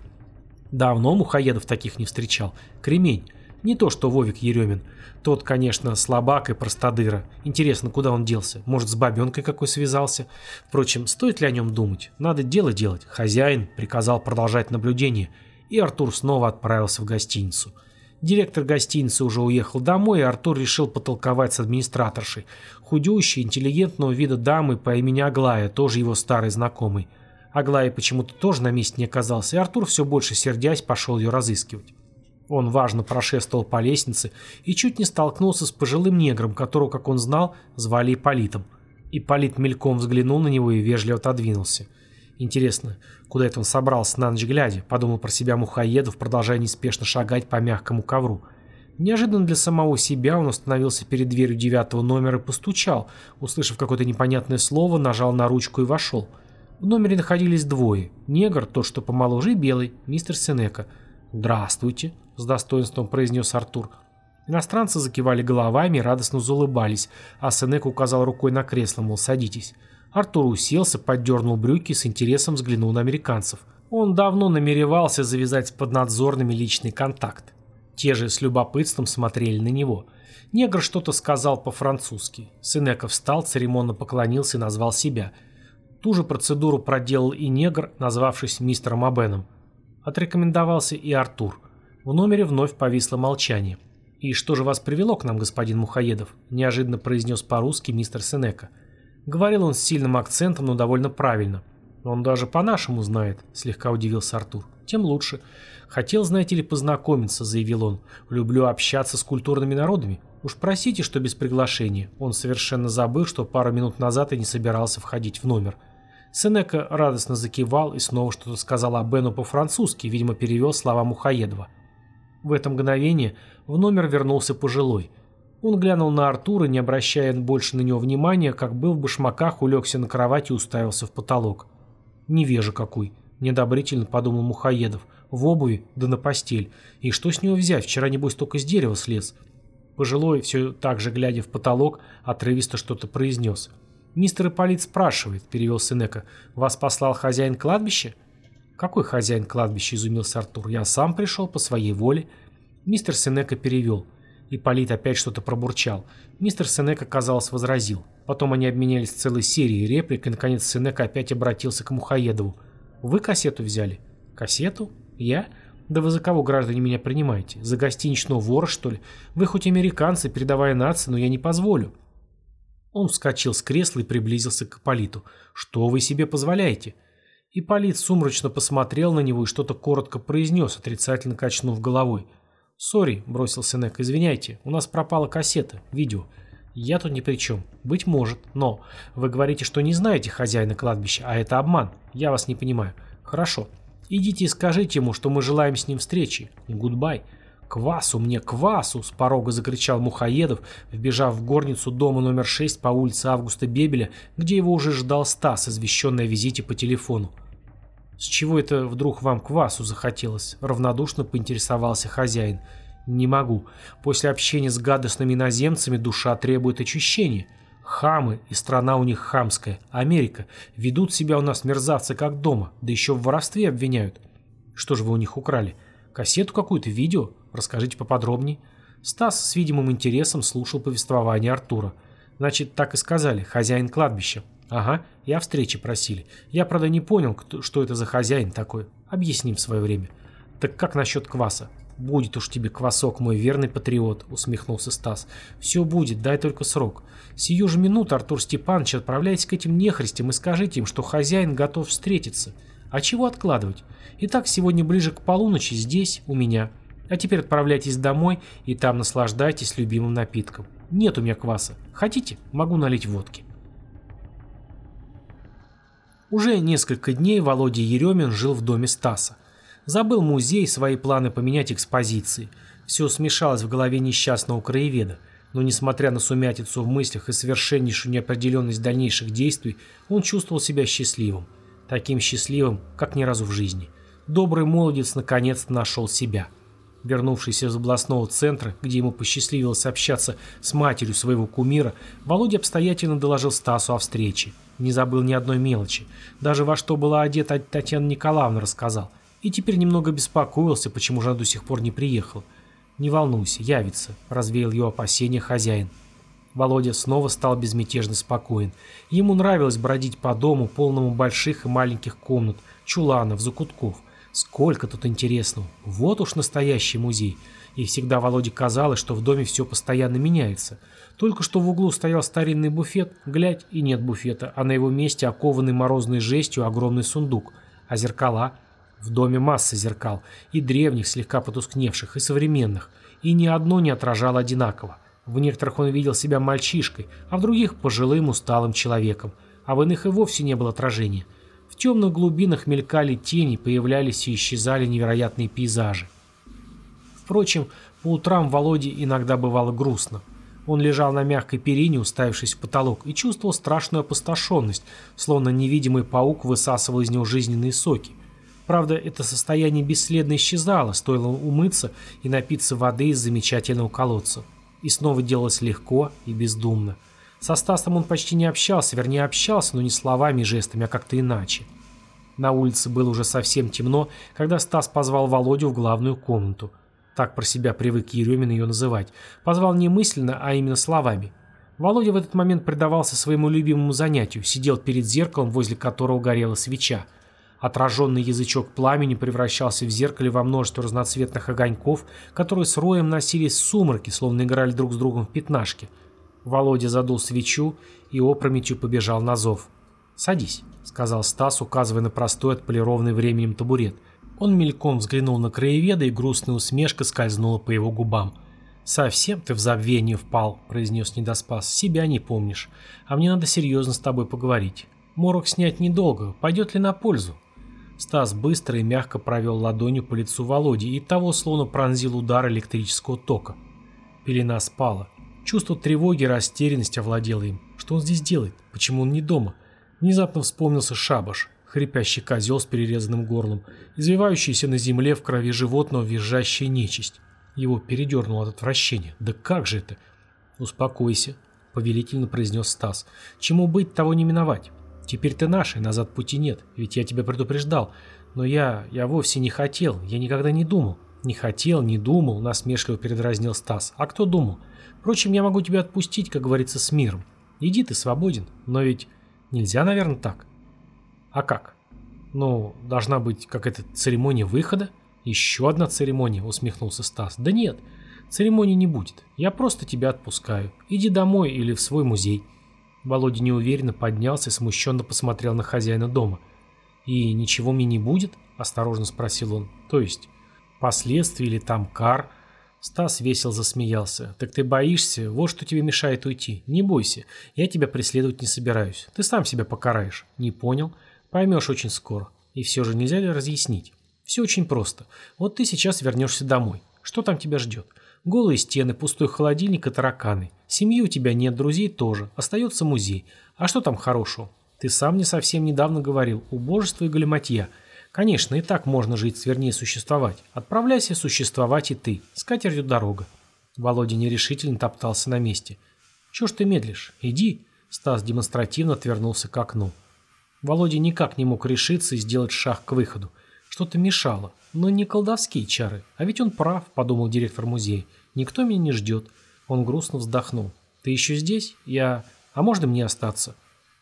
Давно Мухоедов таких не встречал. Кремень. Не то что Вовик Еремин. Тот, конечно, слабак и простодыра. Интересно, куда он делся? Может, с бабенкой какой связался? Впрочем, стоит ли о нем думать? Надо дело делать. Хозяин приказал продолжать наблюдение, и Артур снова отправился в гостиницу. Директор гостиницы уже уехал домой, и Артур решил потолковать с администраторшей. Худющей, интеллигентного вида дамы по имени Аглая, тоже его старый знакомый. Аглая почему-то тоже на месте не оказалась, и Артур, все больше сердясь, пошел ее разыскивать. Он важно прошествовал по лестнице и чуть не столкнулся с пожилым негром, которого, как он знал, звали Ипполитом. Ипполит мельком взглянул на него и вежливо отодвинулся. Интересно, куда это он собрался на ночь глядя, подумал про себя Мухоедов, продолжая неспешно шагать по мягкому ковру. Неожиданно для самого себя он остановился перед дверью девятого номера и постучал. Услышав какое-то непонятное слово, нажал на ручку и вошел. В номере находились двое. Негр, тот, что помоложе, и белый, мистер Сенека. «Здравствуйте», — с достоинством произнес Артур. Иностранцы закивали головами и радостно заулыбались, а Сенека указал рукой на кресло, мол, садитесь. Артур уселся, поддернул брюки и с интересом взглянул на американцев. Он давно намеревался завязать с поднадзорными личный контакт. Те же с любопытством смотрели на него. Негр что-то сказал по-французски. Сенека встал, церемонно поклонился и назвал себя. Ту же процедуру проделал и негр, назвавшись мистером Абеном. Отрекомендовался и Артур. В номере вновь повисло молчание. «И что же вас привело к нам, господин Мухоедов?» – неожиданно произнес по-русски мистер Сенека. Говорил он с сильным акцентом, но довольно правильно. «Он даже по-нашему знает», – слегка удивился Артур. «Тем лучше. Хотел, знаете ли, познакомиться», – заявил он. «Люблю общаться с культурными народами. Уж просите, что без приглашения». Он совершенно забыл, что пару минут назад и не собирался входить в номер. Сенека радостно закивал и снова что-то сказал Абену по-французски, видимо, перевел слова Мухоедова. В это мгновение в номер вернулся пожилой. Он глянул на Артура, не обращая больше на него внимания, как был в башмаках, улегся на кровать и уставился в потолок. «Невежа какой!» – неодобрительно подумал Мухоедов. «В обуви, да на постель. И что с него взять? Вчера, небось, только с дерева слез». Пожилой, все так же глядя в потолок, отрывисто что-то произнес. «Мистер Ипполит спрашивает», – перевел Сенека. «Вас послал хозяин кладбища?» «Какой хозяин кладбища?» – изумился Артур. «Я сам пришел по своей воле». Мистер Сенека перевел. Ипполит опять что-то пробурчал. Мистер Сенека, казалось, возразил. Потом они обменялись целой серией реплик, и, наконец, Сенека опять обратился к Мухоедову. «Вы кассету взяли?» «Кассету? Я? Да вы за кого, граждане, меня принимаете? За гостиничного вора, что ли? Вы хоть американцы, передовая нация, но я не позволю». Он вскочил с кресла и приблизился к Ипполиту. «Что вы себе позволяете?» Ипполит сумрачно посмотрел на него и что-то коротко произнес, отрицательно качнув головой. «Сори», — бросил Сенека, — «извиняйте, у нас пропала кассета, видео. Я тут ни при чем. Быть может, но вы говорите, что не знаете хозяина кладбища, а это обман. Я вас не понимаю. Хорошо. Идите и скажите ему, что мы желаем с ним встречи. Гудбай». «Квасу мне, квасу!» — с порога закричал Мухоедов, вбежав в горницу дома номер шесть по улице Августа Бебеля, где его уже ждал Стас, извещенный о визите по телефону. «С чего это вдруг вам квасу захотелось?» — равнодушно поинтересовался хозяин. «Не могу. После общения с гадостными иноземцами душа требует очищения. Хамы, и страна у них хамская, Америка. Ведут себя у нас мерзавцы как дома, да еще в воровстве обвиняют. Что же вы у них украли? Кассету какую-то, видео? Расскажите поподробнее». Стас с видимым интересом слушал повествование Артура. «Значит, так и сказали, хозяин кладбища». «Ага, и о встрече просили. Я, правда, не понял, кто, что это за хозяин такой. Объясним в свое время». «Так как насчет кваса?» «Будет уж тебе квасок, мой верный патриот», — усмехнулся Стас. «Все будет, дай только срок. Сию же минуту, Артур Степанович, отправляйтесь к этим нехристям и скажите им, что хозяин готов встретиться. А чего откладывать? Итак, сегодня ближе к полуночи здесь, у меня. А теперь отправляйтесь домой и там наслаждайтесь любимым напитком. Нет у меня кваса. Хотите? Могу налить водки». Уже несколько дней Володя Еремин жил в доме Стаса. Забыл музей, свои планы поменять экспозиции. Все смешалось в голове несчастного краеведа. Но несмотря на сумятицу в мыслях и совершеннейшую неопределенность дальнейших действий, он чувствовал себя счастливым. Таким счастливым, как ни разу в жизни. Добрый молодец наконец-то нашел себя. Вернувшись из областного центра, где ему посчастливилось общаться с матерью своего кумира, Володя обстоятельно доложил Стасу о встрече. Не забыл ни одной мелочи. Даже во что была одета Татьяна Николаевна рассказал. И теперь немного беспокоился, почему же она до сих пор не приехала. «Не волнуйся, явится», — развеял ее опасения хозяин. Володя снова стал безмятежно спокоен. Ему нравилось бродить по дому, полному больших и маленьких комнат, чуланов, закутков. Сколько тут интересного. Вот уж настоящий музей. И всегда Володе казалось, что в доме все постоянно меняется. Только что в углу стоял старинный буфет, глядь, и нет буфета, а на его месте окованный морозной жестью огромный сундук. А зеркала? В доме масса зеркал, и древних, слегка потускневших, и современных, и ни одно не отражало одинаково. В некоторых он видел себя мальчишкой, а в других – пожилым усталым человеком, а в иных и вовсе не было отражения. В темных глубинах мелькали тени, появлялись и исчезали невероятные пейзажи. Впрочем, по утрам Володе иногда бывало грустно. Он лежал на мягкой перине, уставившись в потолок, и чувствовал страшную опустошенность, словно невидимый паук высасывал из него жизненные соки. Правда, это состояние бесследно исчезало, стоило умыться и напиться воды из замечательного колодца. И снова делалось легко и бездумно. Со Стасом он почти не общался, вернее общался, но не словами и жестами, а как-то иначе. На улице было уже совсем темно, когда Стас позвал Володю в главную комнату. Так про себя привык Еремин ее называть. Позвал не мысленно, а именно словами. Володя в этот момент предавался своему любимому занятию, сидел перед зеркалом, возле которого горела свеча. Отраженный язычок пламени превращался в зеркале во множество разноцветных огоньков, которые с роем носились в сумраке, словно играли друг с другом в пятнашки. Володя задул свечу и опрометью побежал на зов. «Садись», — сказал Стас, указывая на простой, отполированный временем табурет. Он мельком взглянул на краеведа, и грустная усмешка скользнула по его губам. «Совсем ты в забвение впал», — произнес недоспас. «Себя не помнишь. А мне надо серьезно с тобой поговорить. Морок снять недолго. Пойдет ли на пользу?» Стас быстро и мягко провел ладонью по лицу Володи, и того словно пронзил удар электрического тока. Пелена спала. Чувство тревоги и растерянности овладело им. Что он здесь делает? Почему он не дома? Внезапно вспомнился шабаш, хрипящий козел с перерезанным горлом, извивающийся на земле в крови животного визжащая нечисть. Его передернуло от отвращения. Да как же это? «Успокойся», — повелительно произнес Стас. «Чему быть, того не миновать. Теперь ты наш, и назад пути нет, ведь я тебя предупреждал. Но я, я вовсе не хотел, я никогда не думал». «Не хотел, не думал», — насмешливо передразнил Стас. «А кто думал? Впрочем, я могу тебя отпустить, как говорится, с миром. Иди, ты свободен. Но ведь нельзя, наверное, так». «А как?» «Ну, должна быть какая-то церемония выхода». «Еще одна церемония», — усмехнулся Стас. «Да нет, церемонии не будет. Я просто тебя отпускаю. Иди домой или в свой музей». Володя неуверенно поднялся и смущенно посмотрел на хозяина дома. «И ничего мне не будет?» – осторожно спросил он. «То есть, последствий или там кар?» Стас весело засмеялся. «Так ты боишься? Вот что тебе мешает уйти. Не бойся, я тебя преследовать не собираюсь. Ты сам себя покараешь». «Не понял?» «Поймешь очень скоро. И все же нельзя ли разъяснить?» «Все очень просто. Вот ты сейчас вернешься домой. Что там тебя ждет? Голые стены, пустой холодильник и тараканы. Семьи у тебя нет, друзей тоже. Остается музей. А что там хорошего? Ты сам мне совсем недавно говорил. Убожество и галиматья. Конечно, и так можно жить, вернее существовать. Отправляйся существовать и ты. С катертью дорога». Володя нерешительно топтался на месте. «Чего ж ты медлишь? Иди». Стас демонстративно отвернулся к окну. Володя никак не мог решиться и сделать шаг к выходу. Что-то мешало. Но не колдовские чары. А ведь он прав, подумал директор музея. Никто меня не ждет. Он грустно вздохнул. «Ты еще здесь? Я... А можно мне остаться?»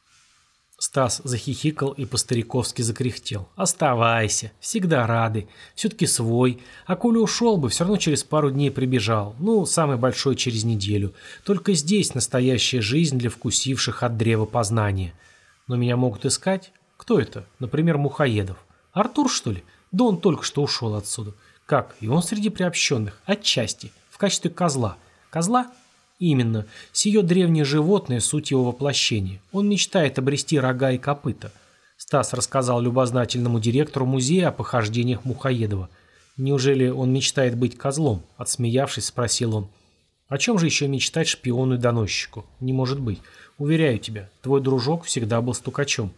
Стас захихикал и по-стариковски закряхтел. «Оставайся. Всегда рады. Все-таки свой. А коли ушел бы, все равно через пару дней прибежал. Ну, самый большой через неделю. Только здесь настоящая жизнь для вкусивших от древа познания. Но меня могут искать? Кто это? Например, Мухоедов. Артур, что ли? Да он только что ушел отсюда. Как? И он среди приобщенных. Отчасти. В качестве козла. Козла? Именно. Сие древнее животное – суть его воплощения. Он мечтает обрести рога и копыта. Стас рассказал любознательному директору музея о похождениях Мухоедова. «Неужели он мечтает быть козлом?» – отсмеявшись, спросил он. «О чем же еще мечтать шпиону и доносчику? Не может быть. Уверяю тебя, твой дружок всегда был стукачом.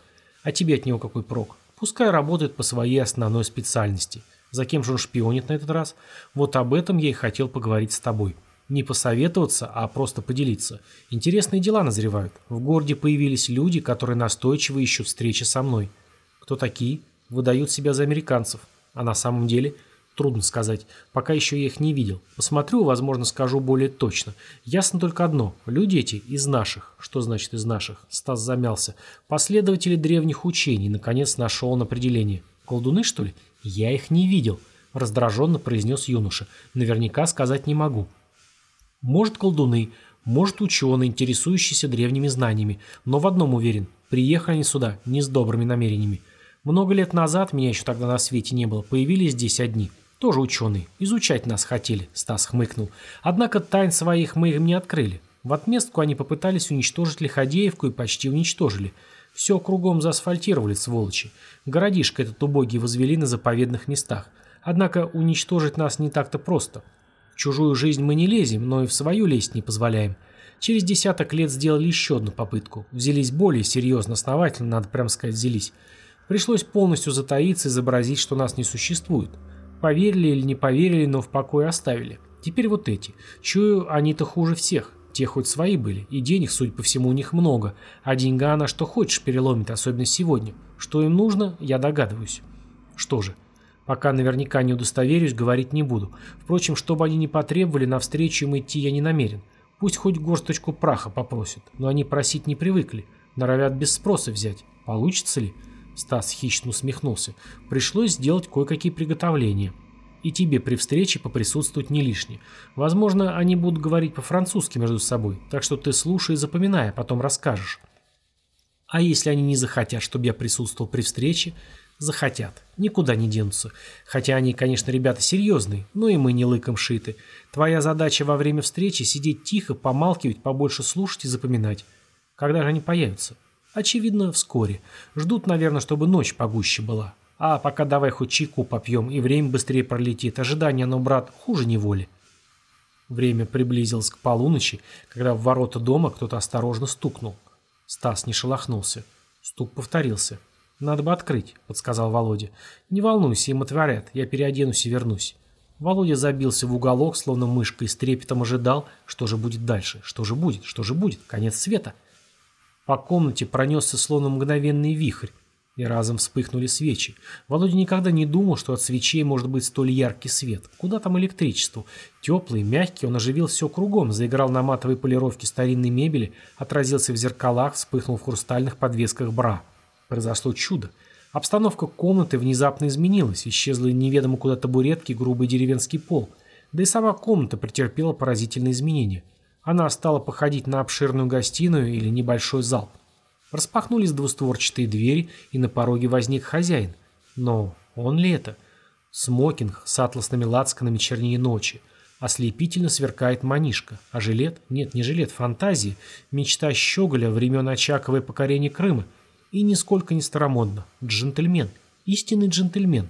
А тебе от него какой прок? Пускай работает по своей основной специальности. За кем же он шпионит на этот раз? Вот об этом я и хотел поговорить с тобой. Не посоветоваться, а просто поделиться. Интересные дела назревают. В городе появились люди, которые настойчиво ищут встречи со мной. Кто такие? Выдают себя за американцев. А на самом деле? Трудно сказать. Пока еще я их не видел. Посмотрю, возможно, скажу более точно. Ясно только одно. Люди эти из наших. Что значит из наших? Стас замялся. Последователи древних учений. Наконец нашел он определение. Колдуны, что ли? Я их не видел. Раздраженно произнес юноша. Наверняка сказать не могу. Может, колдуны, может, ученые, интересующиеся древними знаниями. Но в одном уверен. Приехали они сюда не с добрыми намерениями. Много лет назад, меня еще тогда на свете не было, появились здесь одни. Тоже ученые. Изучать нас хотели, Стас хмыкнул. Однако тайн своих мы им не открыли. В отместку они попытались уничтожить Лиходеевку и почти уничтожили. Все кругом заасфальтировали, сволочи. Городишко этот убогий возвели на заповедных местах. Однако уничтожить нас не так-то просто. В чужую жизнь мы не лезем, но и в свою лезть не позволяем. Через десяток лет сделали еще одну попытку. Взялись более серьезно, основательно, надо прям сказать, взялись. Пришлось полностью затаиться, изобразить, что нас не существует. Поверили или не поверили, но в покое оставили. Теперь вот эти. Чую, они-то хуже всех. Те хоть свои были, и денег, судя по всему, у них много. А деньга она что хочешь переломит, особенно сегодня. Что им нужно, я догадываюсь. Что же, пока наверняка не удостоверюсь, говорить не буду. Впрочем, что бы они ни потребовали, навстречу им идти я не намерен. Пусть хоть горсточку праха попросят, но они просить не привыкли. Норовят без спроса взять. Получится ли? Стас хищно усмехнулся. Пришлось сделать кое-какие приготовления. И тебе при встрече поприсутствовать не лишне. Возможно, они будут говорить по-французски между собой, так что ты слушай и запоминай, а потом расскажешь. А если они не захотят, чтобы я присутствовал при встрече? Захотят. Никуда не денутся. Хотя они, конечно, ребята серьезные, но и мы не лыком шиты. Твоя задача во время встречи сидеть тихо, помалкивать, побольше слушать и запоминать. Когда же они появятся? Очевидно, вскоре. Ждут, наверное, чтобы ночь погуще была. А пока давай хоть чайку попьем, и время быстрее пролетит. Ожидание, оно, брат, хуже неволи. Время приблизилось к полуночи, когда в ворота дома кто-то осторожно стукнул. Стас не шелохнулся. Стук повторился. «Надо бы открыть», — подсказал Володя. «Не волнуйся, им отворят. Я переоденусь и вернусь». Володя забился в уголок, словно мышка, и с трепетом ожидал, что же будет дальше. Что же будет? Что же будет? Конец света. По комнате пронесся словно мгновенный вихрь, и разом вспыхнули свечи. Володя никогда не думал, что от свечей может быть столь яркий свет. Куда там электричеству? Теплый, мягкий, он оживил все кругом, заиграл на матовой полировке старинной мебели, отразился в зеркалах, вспыхнул в хрустальных подвесках бра. Произошло чудо. Обстановка комнаты внезапно изменилась, исчезли неведомо куда табуретки и грубый деревенский пол. Да и сама комната претерпела поразительные изменения. Она стала походить на обширную гостиную или небольшой зал. Распахнулись двустворчатые двери, и на пороге возник хозяин. Но он ли это? Смокинг с атласными лацканами чернее ночи. Ослепительно сверкает манишка. А жилет? Нет, не жилет, фантазия. Мечта щеголя времен Очакова и покорения Крыма. И нисколько не старомодно. Джентльмен. Истинный джентльмен.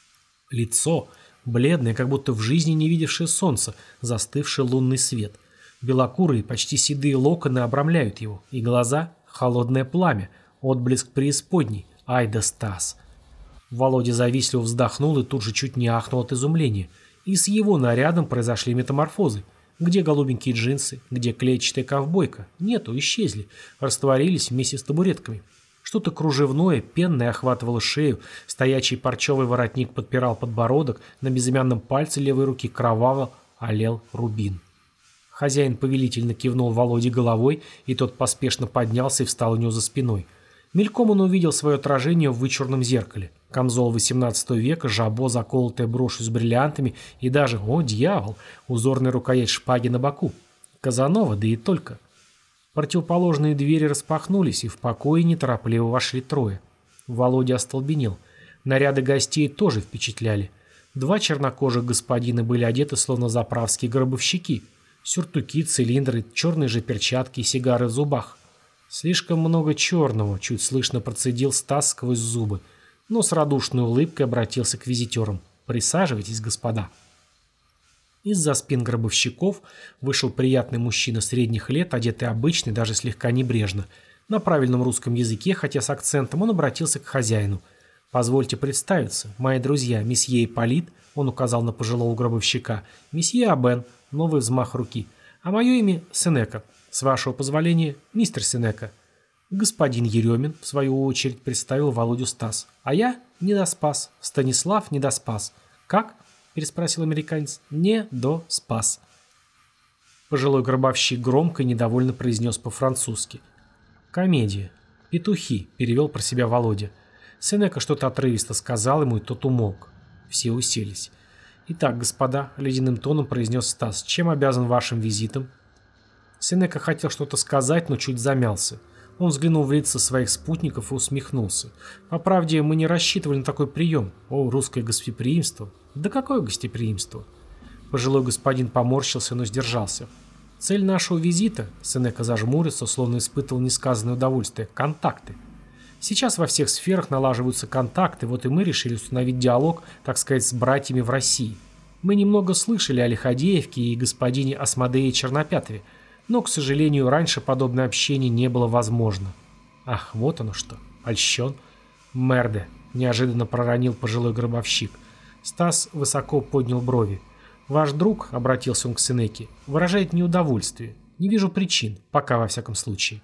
Лицо. Бледное, как будто в жизни не видевшее солнца, застывший лунный свет. Белокурые, почти седые локоны обрамляют его. И глаза — холодное пламя, отблеск преисподней. Ай да Стас! Володя завистливо вздохнул и тут же чуть не ахнул от изумления. И с его нарядом произошли метаморфозы. Где голубенькие джинсы? Где клетчатая ковбойка? Нету, исчезли. Растворились вместе с табуретками. Что-то кружевное, пенное охватывало шею, стоячий парчевый воротник подпирал подбородок, на безымянном пальце левой руки кроваво олел рубин. Хозяин повелительно кивнул Володе головой, и тот поспешно поднялся и встал у него за спиной. Мельком он увидел свое отражение в вычурном зеркале. Камзол восемнадцатого века, жабо, заколотая брошью с бриллиантами и даже, о дьявол, узорная рукоять шпаги на боку. Казанова, да и только. Противоположные двери распахнулись, и в покое неторопливо вошли трое. Володя остолбенел. Наряды гостей тоже впечатляли. Два чернокожих господина были одеты словно заправские гробовщики. Сюртуки, цилиндры, черные же перчатки и сигары в зубах. Слишком много черного, чуть слышно процедил Стас сквозь зубы, но с радушной улыбкой обратился к визитерам. «Присаживайтесь, господа». Из-за спин гробовщиков вышел приятный мужчина средних лет, одетый обычно, даже слегка небрежно. На правильном русском языке, хотя с акцентом, он обратился к хозяину. «Позвольте представиться, мои друзья, месье Ипполит», он указал на пожилого гробовщика, месье Абен, новый взмах руки, а мое имя Сенека. С вашего позволения, мистер Сенека. Господин Еремин, в свою очередь, представил Володю Стас. А я Недоспас, Станислав Недоспас. Как? Переспросил американец. Недоспас. Пожилой гробовщик громко и недовольно произнес по-французски. «Комедия. Петухи», — перевел про себя Володя. Сенека что-то отрывисто сказал ему, и тот умолк. Все уселись. «Итак, господа», — ледяным тоном произнес Стас, — «чем обязан вашим визитом?» Сенека хотел что-то сказать, но чуть замялся. Он взглянул в лица своих спутников и усмехнулся. «По правде, мы не рассчитывали на такой прием. О, русское гостеприимство!» «Да какое гостеприимство?» Пожилой господин поморщился, но сдержался. «Цель нашего визита», — Сенека зажмурился, словно испытывал несказанное удовольствие, — «контакты. Сейчас во всех сферах налаживаются контакты, вот и мы решили установить диалог, так сказать, с братьями в России. Мы немного слышали о Лиходеевке и господине Асмодее Чернопятове, но, к сожалению, раньше подобное общение не было возможно». «Ах, вот оно что! Польщен!» «Мерде!» — неожиданно проронил пожилой гробовщик. Стас высоко поднял брови. «Ваш друг, — обратился он к Сенеке, — выражает неудовольствие. Не вижу причин, пока во всяком случае».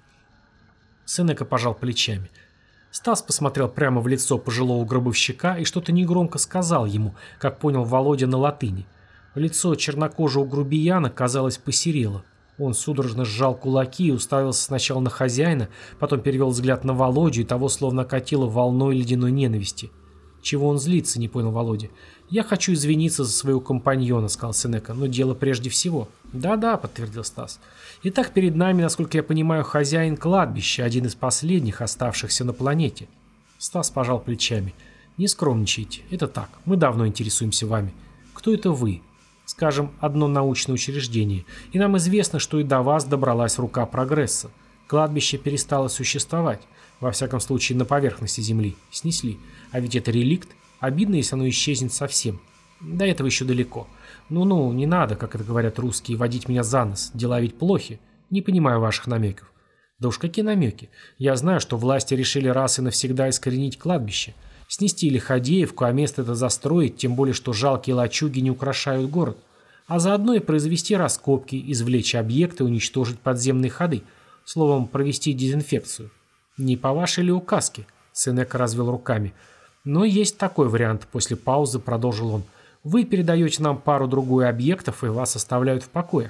Сенека пожал плечами. Стас посмотрел прямо в лицо пожилого гробовщика и что-то негромко сказал ему, как понял Володя на латыни. Лицо чернокожего грубияна, казалось, посерело. Он судорожно сжал кулаки и уставился сначала на хозяина, потом перевел взгляд на Володю, и того словно окатило волной ледяной ненависти. «Чего он злится?» — не понял Володя. «Я хочу извиниться за своего компаньона», — сказал Сенека, — «но дело прежде всего». «Да-да», — подтвердил Стас. «Итак, перед нами, насколько я понимаю, хозяин кладбища, один из последних оставшихся на планете». Стас пожал плечами. «Не скромничайте. Это так. Мы давно интересуемся вами. Кто это вы?» «Скажем, одно научное учреждение. И нам известно, что и до вас добралась рука прогресса. Кладбище перестало существовать. Во всяком случае, на поверхности Земли. Снесли. А ведь это реликт. Обидно, если оно исчезнет совсем. До этого еще далеко. Ну-ну, не надо, как это говорят русские, водить меня за нос. Дела ведь плохи. Не понимаю ваших намеков». «Да уж какие намеки? Я знаю, что власти решили раз и навсегда искоренить кладбище. Снести Лиходеевку, а место это застроить, тем более, что жалкие лачуги не украшают город. А заодно и произвести раскопки, извлечь объекты, уничтожить подземные ходы. Словом, провести дезинфекцию. Не по вашей ли указке?» Сенека развел руками. «Но есть такой вариант», — после паузы продолжил он. «Вы передаете нам пару-другую объектов, и вас оставляют в покое».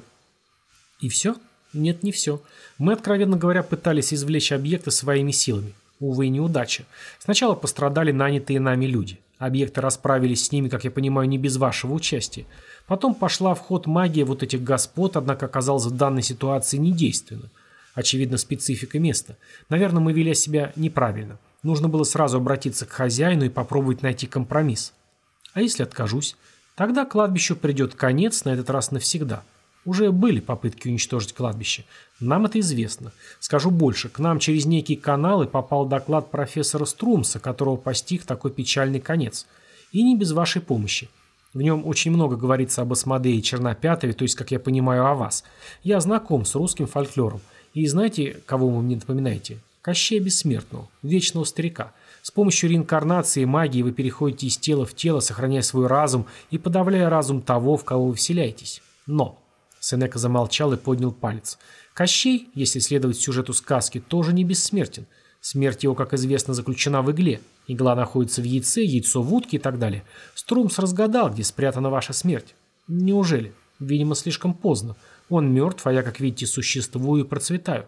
«И все?» «Нет, не все. Мы, откровенно говоря, пытались извлечь объекты своими силами. Увы, неудача. Сначала пострадали нанятые нами люди. Объекты расправились с ними, как я понимаю, не без вашего участия. Потом пошла в ход магия вот этих господ, однако оказалась в данной ситуации недейственна. Очевидно, специфика места. Наверное, мы вели себя неправильно. Нужно было сразу обратиться к хозяину и попробовать найти компромисс. А если откажусь? Тогда кладбищу придет конец, на этот раз навсегда. Уже были попытки уничтожить кладбище. Нам это известно. Скажу больше, к нам через некие каналы попал доклад профессора Струмса, которого постиг такой печальный конец. И не без вашей помощи. В нем очень много говорится об Асмодее Чернопятове, то есть, как я понимаю, о вас. Я знаком с русским фольклором. И знаете, кого вы мне напоминаете? Кощея Бессмертного, вечного старика. С помощью реинкарнации и магии вы переходите из тела в тело, сохраняя свой разум и подавляя разум того, в кого вы вселяетесь. Но... Сенека замолчал и поднял палец. Кощей, если следовать сюжету сказки, тоже не бессмертен. Смерть его, как известно, заключена в игле. Игла находится в яйце, яйцо в утке и так далее. Струмс разгадал, где спрятана ваша смерть. Неужели? Видимо, слишком поздно. Он мертв, а я, как видите, существую и процветаю.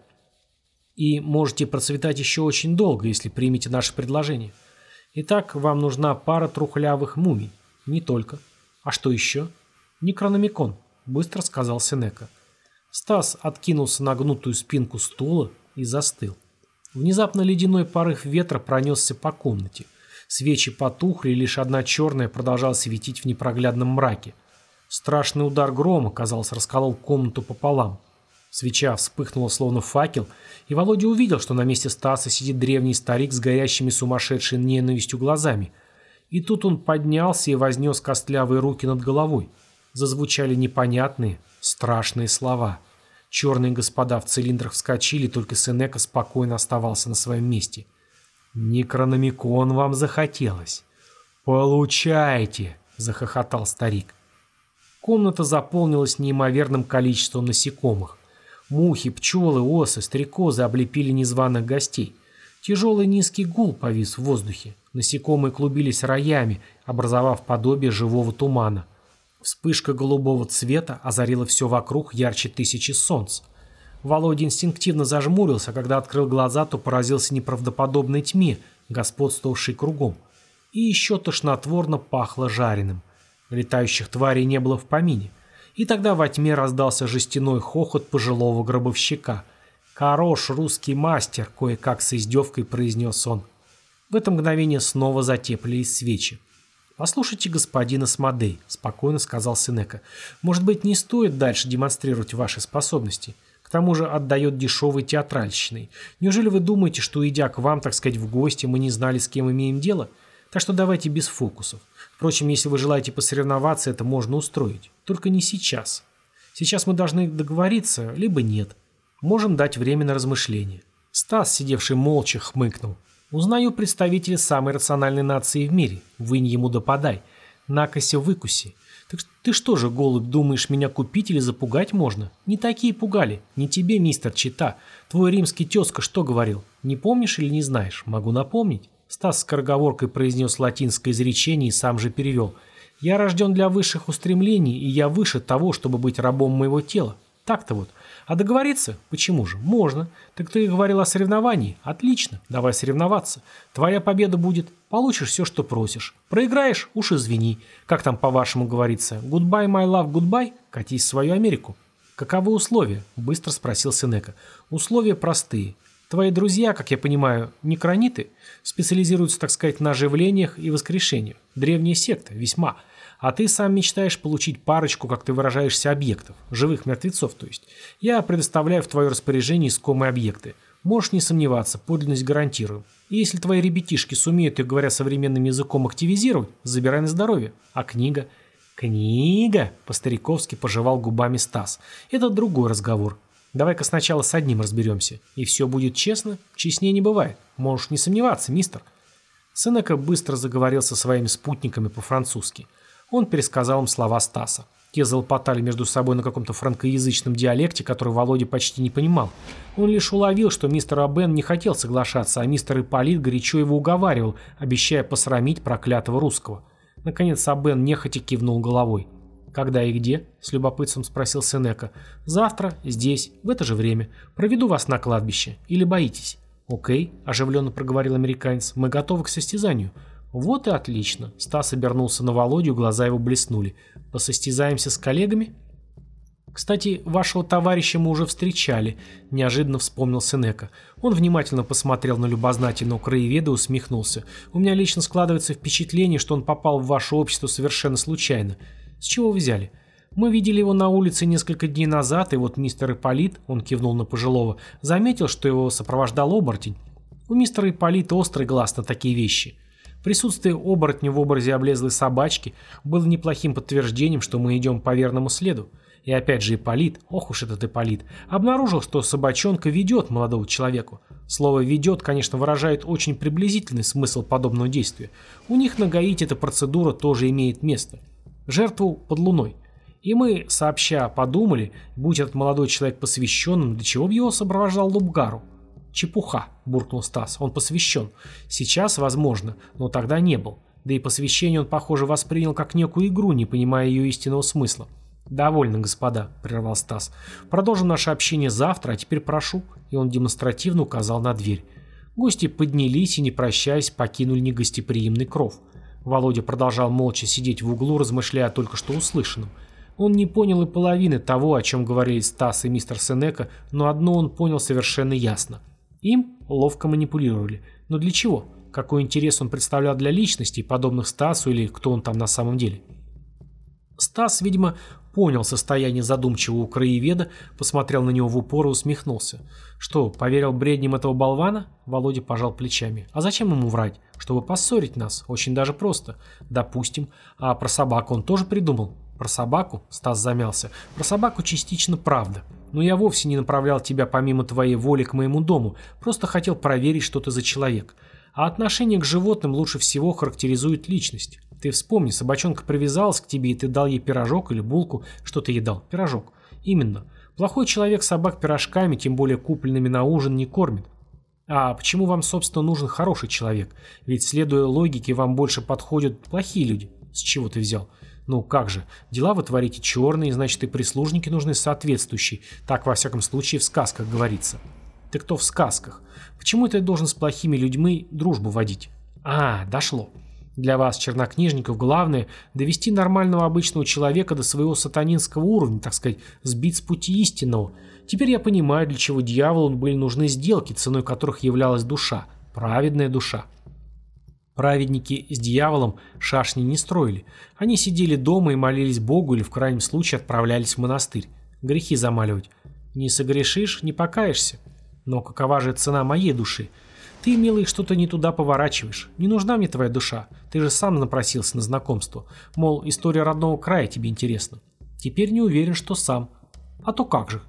И можете процветать еще очень долго, если примете наше предложение. Итак, вам нужна пара трухлявых мумий. Не только. А что еще? Некрономикон. Быстро сказал Сенека. Стас откинулся на гнутую спинку стула и застыл. Внезапно ледяной порыв ветра пронесся по комнате. Свечи потухли, и лишь одна черная продолжала светить в непроглядном мраке. Страшный удар грома, казалось, расколол комнату пополам. Свеча вспыхнула словно факел, и Володя увидел, что на месте Стаса сидит древний старик с горящими сумасшедшей ненавистью глазами. И тут он поднялся и вознес костлявые руки над головой. Зазвучали непонятные, страшные слова. Черные господа в цилиндрах вскочили, только Сенека спокойно оставался на своем месте. «Некрономикон вам захотелось». «Получайте!» – захохотал старик. Комната заполнилась неимоверным количеством насекомых. Мухи, пчелы, осы, стрекозы облепили незваных гостей. Тяжелый низкий гул повис в воздухе. Насекомые клубились роями, образовав подобие живого тумана. Вспышка голубого цвета озарила все вокруг ярче тысячи солнц. Володя инстинктивно зажмурился, а когда открыл глаза, то поразился неправдоподобной тьме, господствовавшей кругом. И еще тошнотворно пахло жареным. Летающих тварей не было в помине. И тогда во тьме раздался жестяной хохот пожилого гробовщика. «Хорош, русский мастер!» — кое-как с издевкой произнес он. В это мгновение снова затеплились свечи. «Послушайте, господин Асмодей», — спокойно сказал Сенека. «Может быть, не стоит дальше демонстрировать ваши способности? К тому же отдает дешевой театральщиной. Неужели вы думаете, что, идя к вам, так сказать, в гости, мы не знали, с кем имеем дело? Так что давайте без фокусов. Впрочем, если вы желаете посоревноваться, это можно устроить. Только не сейчас. Сейчас мы должны договориться, либо нет. Можем дать время на размышление». Стас, сидевший молча, хмыкнул. «Узнаю представителя самой рациональной нации в мире. Вынь ему да подай. Накося выкуси. Так ты что же, голубь, думаешь, меня купить или запугать можно? Не такие пугали. Не тебе, мистер Чита. Твой римский тезка что говорил? Не помнишь или не знаешь? Могу напомнить». Стас скороговоркой произнес латинское изречение и сам же перевел. «Я рожден для высших устремлений, и я выше того, чтобы быть рабом моего тела. Так-то вот. А договориться? Почему же? Можно. Так ты говорил о соревновании? Отлично. Давай соревноваться. Твоя победа будет. Получишь все, что просишь. Проиграешь? Уж извини. Как там по-вашему говорится? Goodbye, my love, goodbye? Катись в свою Америку». «Каковы условия?» – быстро спросил Сенека. «Условия простые. Твои друзья, как я понимаю, некрониты, специализируются, так сказать, на оживлениях и воскрешениях. Древняя секта, весьма. А ты сам мечтаешь получить парочку, как ты выражаешься, объектов. Живых мертвецов, то есть. Я предоставляю в твое распоряжение искомые объекты. Можешь не сомневаться, подлинность гарантирую. И если твои ребятишки сумеют их, говоря современным языком, активизировать, забирай на здоровье. А книга? Книга? По-стариковски пожевал губами Стас. Это другой разговор. Давай-ка сначала с одним разберемся. И все будет честно, честнее не бывает. Можешь не сомневаться, мистер». Сенека быстро заговорил со своими спутниками по-французски. Он пересказал им слова Стаса. Те залопотали между собой на каком-то франкоязычном диалекте, который Володя почти не понимал. Он лишь уловил, что мистер Абен не хотел соглашаться, а мистер Ипполит горячо его уговаривал, обещая посрамить проклятого русского. Наконец Абен нехотя кивнул головой. «Когда и где?» – с любопытством спросил Сенека. «Завтра, здесь, в это же время. Проведу вас на кладбище. Или боитесь?» «Окей», – оживленно проговорил американец. «Мы готовы к состязанию». «Вот и отлично». Стас обернулся на Володю, глаза его блеснули. «Посостязаемся с коллегами?» «Кстати, вашего товарища мы уже встречали», – неожиданно вспомнил Сенека. Он внимательно посмотрел на любознательного краеведа и усмехнулся. «У меня лично складывается впечатление, что он попал в ваше общество совершенно случайно. С чего вы взяли? Мы видели его на улице несколько дней назад, и вот мистер Ипполит, он кивнул на пожилого, заметил, что его сопровождал оборотень. У мистера Ипполита острый глаз на такие вещи. Присутствие оборотня в образе облезлой собачки было неплохим подтверждением, что мы идем по верному следу. И опять же Ипполит, ох уж этот Ипполит, обнаружил, что собачонка ведет молодого человеку. Слово «ведет», конечно, выражает очень приблизительный смысл подобного действия. У них на Гаити эта процедура тоже имеет место. Жертву под луной. И мы, сообща, подумали, будь этот молодой человек посвященным, для чего бы его сопровождал Лубгару? «Чепуха», – буркнул Стас, – «он посвящен. Сейчас, возможно, но тогда не был. Да и посвящение он, похоже, воспринял как некую игру, не понимая ее истинного смысла». «Довольно, господа», – прервал Стас. «Продолжим наше общение завтра, а теперь прошу». И он демонстративно указал на дверь. Гости поднялись и, не прощаясь, покинули негостеприимный кров. Володя продолжал молча сидеть в углу, размышляя о только что услышанном. Он не понял и половины того, о чем говорили Стас и мистер Сенека, но одно он понял совершенно ясно. Им ловко манипулировали. Но для чего? Какой интерес он представлял для личностей, подобных Стасу, или кто он там на самом деле? Стас, видимо, понял состояние задумчивого краеведа, посмотрел на него в упор и усмехнулся. «Что, поверил бредням этого болвана?» Володя пожал плечами. «А зачем ему врать? Чтобы поссорить нас. Очень даже просто. Допустим. А про собаку он тоже придумал?» «Про собаку?» – Стас замялся. «Про собаку частично правда. Но я вовсе не направлял тебя помимо твоей воли к моему дому, просто хотел проверить, что ты за человек. А отношение к животным лучше всего характеризует личность. Ты вспомни, собачонка привязалась к тебе, и ты дал ей пирожок или булку. Что ты ей дал? Пирожок. Именно. Плохой человек собак пирожками, тем более купленными на ужин, не кормит. А почему вам, собственно, нужен хороший человек? Ведь, следуя логике, вам больше подходят плохие люди. С чего ты взял? Ну как же, дела вы творите черные, значит и прислужники нужны соответствующие. Так, во всяком случае, в сказках говорится. Ты кто в сказках? Почему это я должен с плохими людьми дружбу водить? А, дошло. Для вас, чернокнижников, главное довести нормального обычного человека до своего сатанинского уровня, так сказать, сбить с пути истинного. Теперь я понимаю, для чего дьяволу были нужны сделки, ценой которых являлась душа, праведная душа. Праведники с дьяволом шашни не строили. Они сидели дома и молились Богу или в крайнем случае отправлялись в монастырь. Грехи замаливать. Не согрешишь, не покаешься. Но какова же цена моей души? Ты, милый, что-то не туда поворачиваешь. Не нужна мне твоя душа. Ты же сам напросился на знакомство. Мол, история родного края тебе интересна. Теперь не уверен, что сам. А то как же?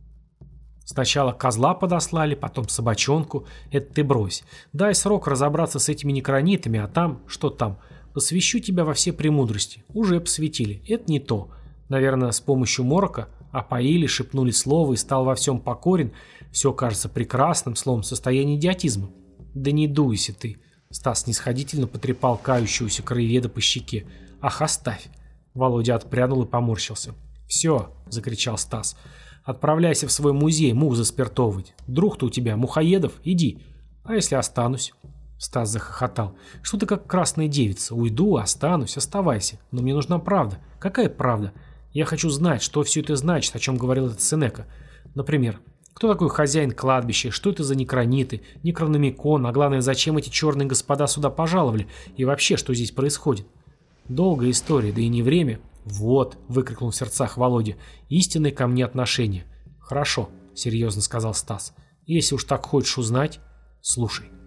Сначала козла подослали, потом собачонку. Это ты брось. Дай срок разобраться с этими некронитами, а там, что там? Посвящу тебя во все премудрости. Уже посвятили. Это не то. Наверное, с помощью морока опоили, шепнули слово и стал во всем покорен. Все кажется прекрасным, словом, состояние идиотизма. Да не дуйся ты. Стас снисходительно потрепал кающегося краеведа по щеке. Ах, оставь. Володя отпрянул и поморщился. Все, закричал Стас. Отправляйся в свой музей мух заспиртовывать. Друг-то у тебя Мухоедов, иди. А если останусь? Стас захохотал. Что ты как красная девица? Уйду, останусь, оставайся. Но мне нужна правда. Какая правда? Я хочу знать, что все это значит, о чем говорил этот Сенека. Например, кто такой хозяин кладбища, что это за некрониты, некрономикон, а главное, зачем эти черные господа сюда пожаловали, и вообще, что здесь происходит? Долгая история, да и не время. Вот, выкрикнул в сердцах Володя, истинное ко мне отношение. Хорошо, серьезно сказал Стас. Если уж так хочешь узнать, слушай.